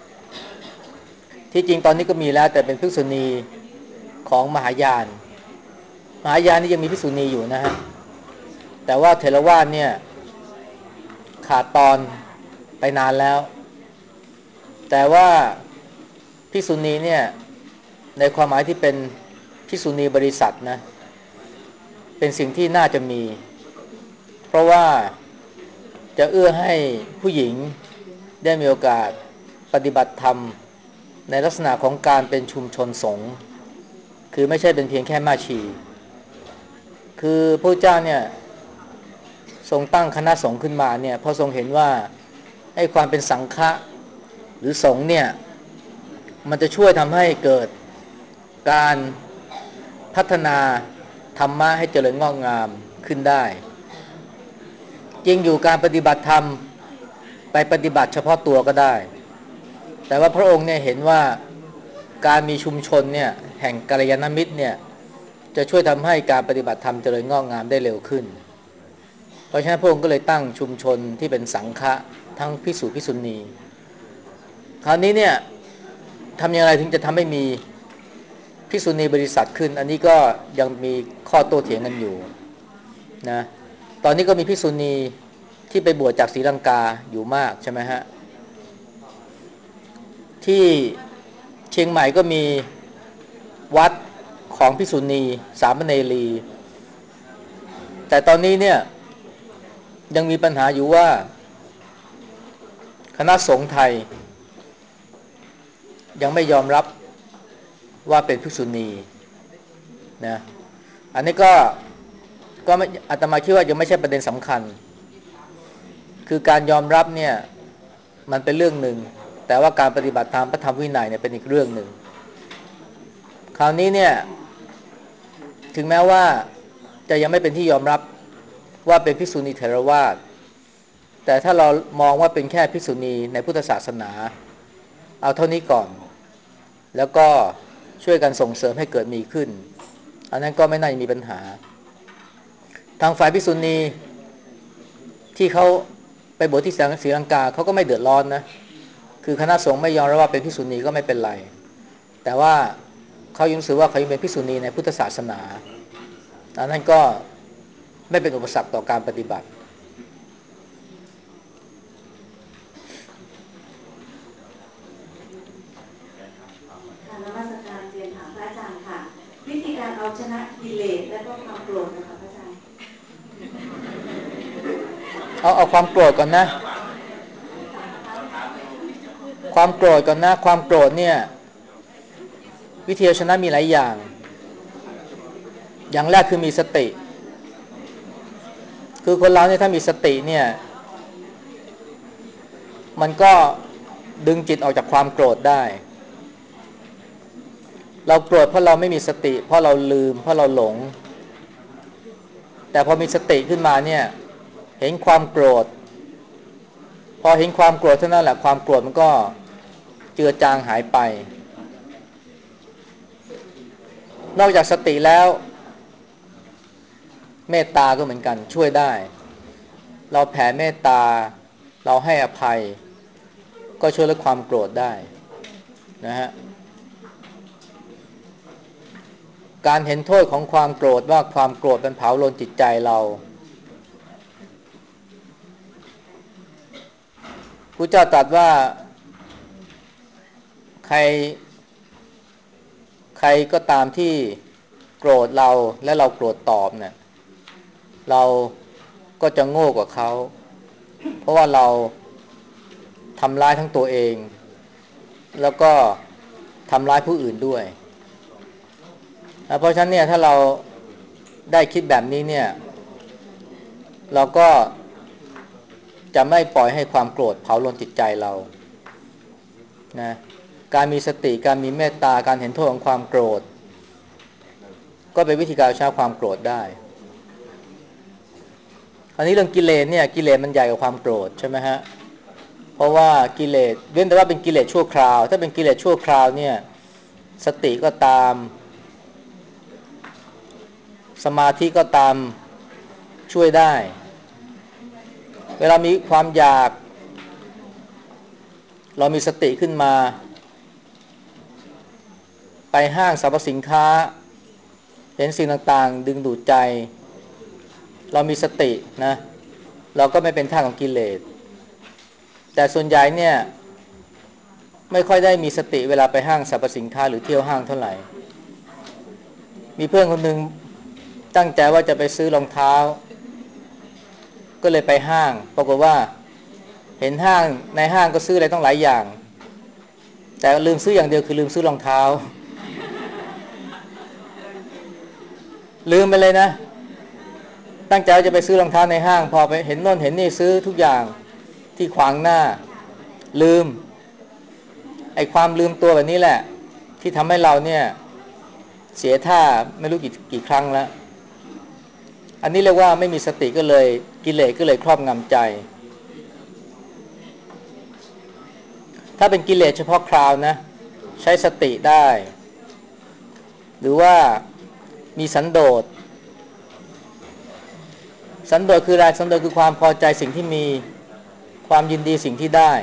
Speaker 1: ที่จริงตอนนี้ก็มีแล้วแต่เป็นภิกษุณีของมหายานมหายานนี่ยังมีภิกษุณีอยู่นะฮะแต่ว่าเถรวาทเนี่ยขาดตอนไปนานแล้วแต่ว่าภิกษุณีเนี่ยในความหมายที่เป็นภิกษุณีบริษัทนะเป็นสิ่งที่น่าจะมีเพราะว่าจะเอื้อให้ผู้หญิงได้มีโอกาสปฏิบัติธรรมในลักษณะของการเป็นชุมชนสงฆ์คือไม่ใช่เป็นเพียงแค่แม่ชีคือพระเจ้าเนี่ยทรงตั้งคณะสงฆ์ขึ้นมาเนี่ยเพราะทรงเห็นว่าให้ความเป็นสังฆะหรือสงฆ์เนี่ยมันจะช่วยทำให้เกิดการพัฒนาธรรมะให้เจริญงอกงามขึ้นได้จริงอยู่การปฏิบัติธรรมไปปฏิบัติเฉพาะตัวก็ได้แต่ว่าพระองค์เนี่ยเห็นว่าการมีชุมชนเนี่ยแห่งกัลยาณมิตรเนี่ยจะช่วยทำให้การปฏิบัติธรรมเจริญงอกงามได้เร็วขึ้นเพราะฉะนั้นพระองค์ก็เลยตั้งชุมชนที่เป็นสังฆะทั้งภิกษุภิกษุณีคราวนี้เนี่ยทำอย่างไรถึงจะทำให้มีภิกษุณีบริษัทขึ้นอันนี้ก็ยังมีข้อโต้เถียงกันอยู่นะตอนนี้ก็มีภิกษุณีที่ไปบวชจากศรีลังกาอยู่มากใช่ไหมฮะที่เชียงใหม่ก็มีวัดของภิกษุณีสามเณรีแต่ตอนนี้เนี่ยยังมีปัญหาอยู่ว่าคณะสงฆ์ไทยยังไม่ยอมรับว่าเป็นภิกษุณีนะอันนี้ก็ก็ไม่อาตมาคิดว่ายังไม่ใช่ประเด็นสำคัญคือการยอมรับเนี่ยมันเป็นเรื่องหนึ่งแต่ว่าการปฏิบัติตามพระธรรมวินัยเนี่ยเป็นอีกเรื่องหนึ่งคราวนี้เนี่ยถึงแม้ว่าจะยังไม่เป็นที่ยอมรับว่าเป็นภิกษุณีเถรวาทแต่ถ้าเรามองว่าเป็นแค่ภิกษุณีในพุทธศาสนาเอาเท่านี้ก่อนแล้วก็ช่วยกันส่งเสริมให้เกิดมีขึ้นอันนั้นก็ไม่น่าจะมีปัญหาทางฝ่ายภิกษุณีที่เขาไปบวชที่ศรีลังกาเขาก็ไม่เดือดร้อนนะคือคณะสงฆ์ไม่ยอมรับว่าเป็นภิกษุณีก็ไม่เป็นไรแต่ว่าเขายังรู้สึกว่าเขายังเป็นภิกษุณีในพุทธศาสนาอันนั้นก็ไม่เป็นอุปสรรคต่อการปฏิบัติ
Speaker 2: ชนะกิเลสและก็ความโกรธนะคะพระอาจารย์
Speaker 1: เอาเอาความโกรธก่อนนะความโกรธก่อนนะความโกรธเนี่ยวิธีเอาชนะมีหลายอย่างอย่างแรกคือมีสติคือคนเราเนี่ยถ้ามีสติเนี่ยมันก็ดึงจิตออกจากความโกรธได้เราโกรธเพราะเราไม่มีสติเพราะเราลืมเพราะเราหลงแต่พอมีสติขึ้นมาเนี่ยเห็นความโกรธพอเห็นความโกรธเท่านั้นแหละความโกรธมันก็เจือจางหายไปนอกจากสติแล้วเมตตาก็เหมือนกันช่วยได้เราแผ่เมตตาเราให้อภัยก็ช่วยลดความโกรธได้นะฮะการเห็นโทษของความโกรธว่าความโกรธมันเผาลนจิตใจเราพระเจ้าตรัสว่าใครใครก็ตามที่โกรธเราและเราโกรธตอบเนี่ยเราก็จะโง่กว่าเขาเพราะว่าเราทำร้ายทั้งตัวเองแล้วก็ทำร้ายผู้อื่นด้วยเพราะฉะนั้นเนี่ยถ้าเราได้คิดแบบนี้เนี่ยเราก็จะไม่ปล่อยให้ความโกรธเผาลนจิตใจเรานะการมีสติการมีเมตตาการเห็นโทษของความโกรธก็เป็นวิธีการชนะความโกรธได้อันนี้เรื่องกิเลสเนี่ยกิเลสมันใหญ่กว่าความโกรธใช่ไหมฮะเพราะว่ากิเลสเว้นแต่ว่าเป็นกิเลสชั่วคราวถ้าเป็นกิเลสชั่วคราวเนี่ยสติก็ตามสมาธิก็ตามช่วยได้เวลามีความอยากเรามีสติขึ้นมาไปห้างสรรพสินค้าเห็นสิ่งต่างๆดึงดูดใจเรามีสตินะเราก็ไม่เป็นท่าของกิเลสแต่ส่วนใหญ่เนี่ยไม่ค่อยได้มีสติเวลาไปห้างสรรพสินค้าหรือเที่ยวห้างเท่าไหร่มีเพื่อนคนหนึ่งตั้งใจว่าจะไปซื้อรองเท้าก็เลยไปห้างปรากฏว่าเห็นห้างในห้างก็ซื้ออะไรต้องหลายอย่างแต่ลืมซื้ออย่างเดียวคือลืมซื้อรองเท้าลืมไปเลยนะตั้งใจจะไปซื้อรองเท้าในห้างพอไปเห็นโน่นเห็นนี่ซื้อทุกอย่างที่ขวางหน้าลืมไอ้ความลืมตัวแบบนี้แหละที่ทำให้เราเนี่ยเสียท่าไม่รู้กี่กี่ครั้งแล้วอันนี้เรียกว่าไม่มีสติก็เลยกิเลสก็เลยครอบงำใจถ้าเป็นกิเลสเฉพาะคราวนะใช้สติได้หรือว่ามีสันโดษสันโดษคืออะไรสันโดษคือความพอใจสิ่งที่มีความยินดีสิ่งที่ได้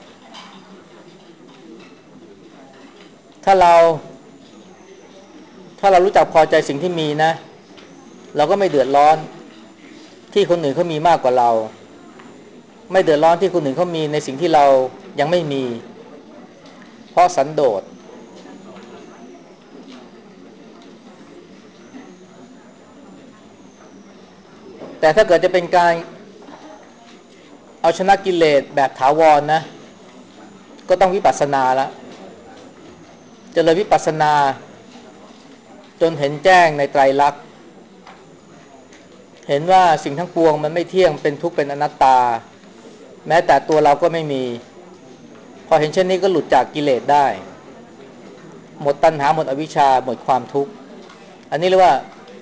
Speaker 1: ถ้าเราถ้าเรารู้จักพอใจสิ่งที่มีนะเราก็ไม่เดือดร้อนที่คนอื่นเขามีมากกว่าเราไม่เดือดร้อนที่คนอื่นเขามีในสิ่งที่เรายังไม่มีเพราะสันโดษแต่ถ้าเกิดจะเป็นการเอาชนะกิเลสแบบถาวร นะก็ต้องวิปัสสนาละเจริญวิปัสสนาจนเห็นแจ้งในไตรลักษณ์เห็นว่าสิ่งทั้งปวงมันไม่เที่ยงเป็นทุกข์เป็นอนัตตาแม้แต่ตัวเราก็ไม่มีพอเห็นเช่นนี้ก็หลุดจากกิเลสได้หมดตัณหาหมดอวิชชาหมดความทุกข์อันนี้เรียกว่า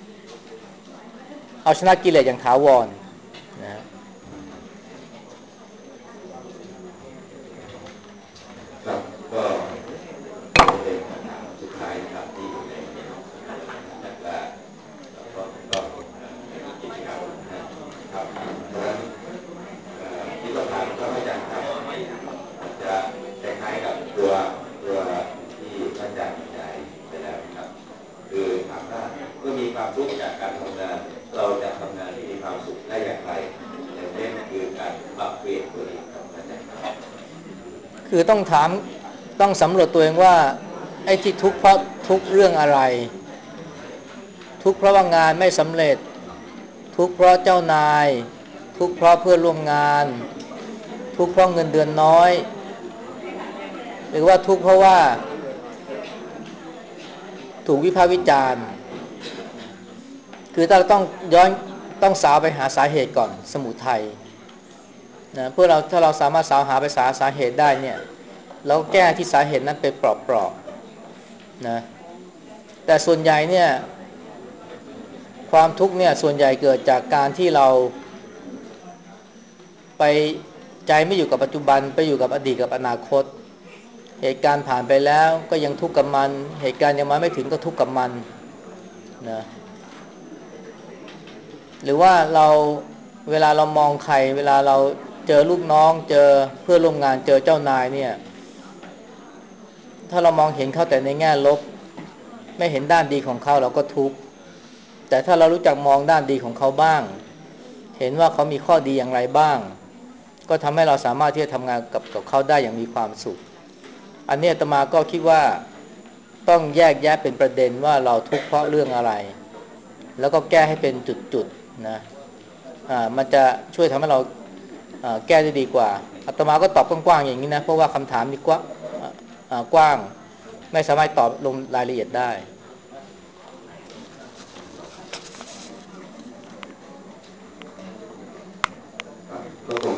Speaker 1: เอาชนะกิเลสอย่างถาวรนะ
Speaker 3: ครับก็เป็นคำถามสุดท้ายนะครับที่อยู่ในจากแรกแล้วก็ก็เป็นกิจกรรมนะครับเพราะฉะนั้นที่ต้องถามก็ไม่จำครับจะคล้ายๆกับตัวตัวที่ท่านอาจารย์บรรยายไปแล้วครับคือถามว่าเมื่อมีความทุกข์จากการทำงานเราจะทำงานที่มีความสุขได้อย่างไรอย่างเช่นคือการปรับเปลี่ยนตัวเองครับอาจารย์ครับ
Speaker 1: คือต้องถามต้องสำรวจตัวเองว่าไอ้ที่ทุกข์เพราะทุกข์เรื่องอะไรทุกข์เพราะว่างานไม่สำเร็จทุกข์เพราะเจ้านายทุกข์เพราะเพื่อนร่วมงานทุกข์เพราะเงินเดือนน้อยหรือว่าทุกข์เพราะว่าถูกวิพากษ์วิจารณ์คือถ้าเราต้องย้อนต้องสาวไปหาสาเหตุก่อนสมุทัยนะเพื่อเราถ้าเราสามารถสาวหาไปสาสาเหตุได้เนี่ยเราแก้ที่สาเหตุนั้นเป็นเปราะๆนะแต่ส่วนใหญ่เนี่ยความทุกข์เนี่ยส่วนใหญ่เกิดจากการที่เราไปใจไม่อยู่กับปัจจุบันไปอยู่กับอดีตกับอนาคตเหตุการณ์ผ่านไปแล้วก็ยังทุกข์กับมันเหตุการณ์ยังมาไม่ถึงก็ทุกข์กับมันนะหรือว่าเราเวลาเรามองใครเวลาเราเจอลูกน้องเจอเพื่อนร่วมงานเจอเจ้านายเนี่ยถ้าเรามองเห็นเขาแต่ในแง่ลบไม่เห็นด้านดีของเขาเราก็ทุกข์แต่ถ้าเรารู้จักมองด้านดีของเขาบ้างเห็นว่าเขามีข้อดีอย่างไรบ้างก็ทำให้เราสามารถที่จะทำงานกับกับเขาได้อย่างมีความสุขอันนี้อาตมาก็คิดว่าต้องแยกแยะเป็นประเด็นว่าเราทุกข์เพราะเรื่องอะไรแล้วก็แก้ให้เป็นจุดๆนะอ่ามันจะช่วยทำให้เราอ่าแก้ได้ดีกว่าอาตมาก็ตอบกว้างๆอย่างนี้นะเพราะว่าคำถามนี้กว้างอ่ากว้างไม่สามารถตอบลงรายละเอียดได้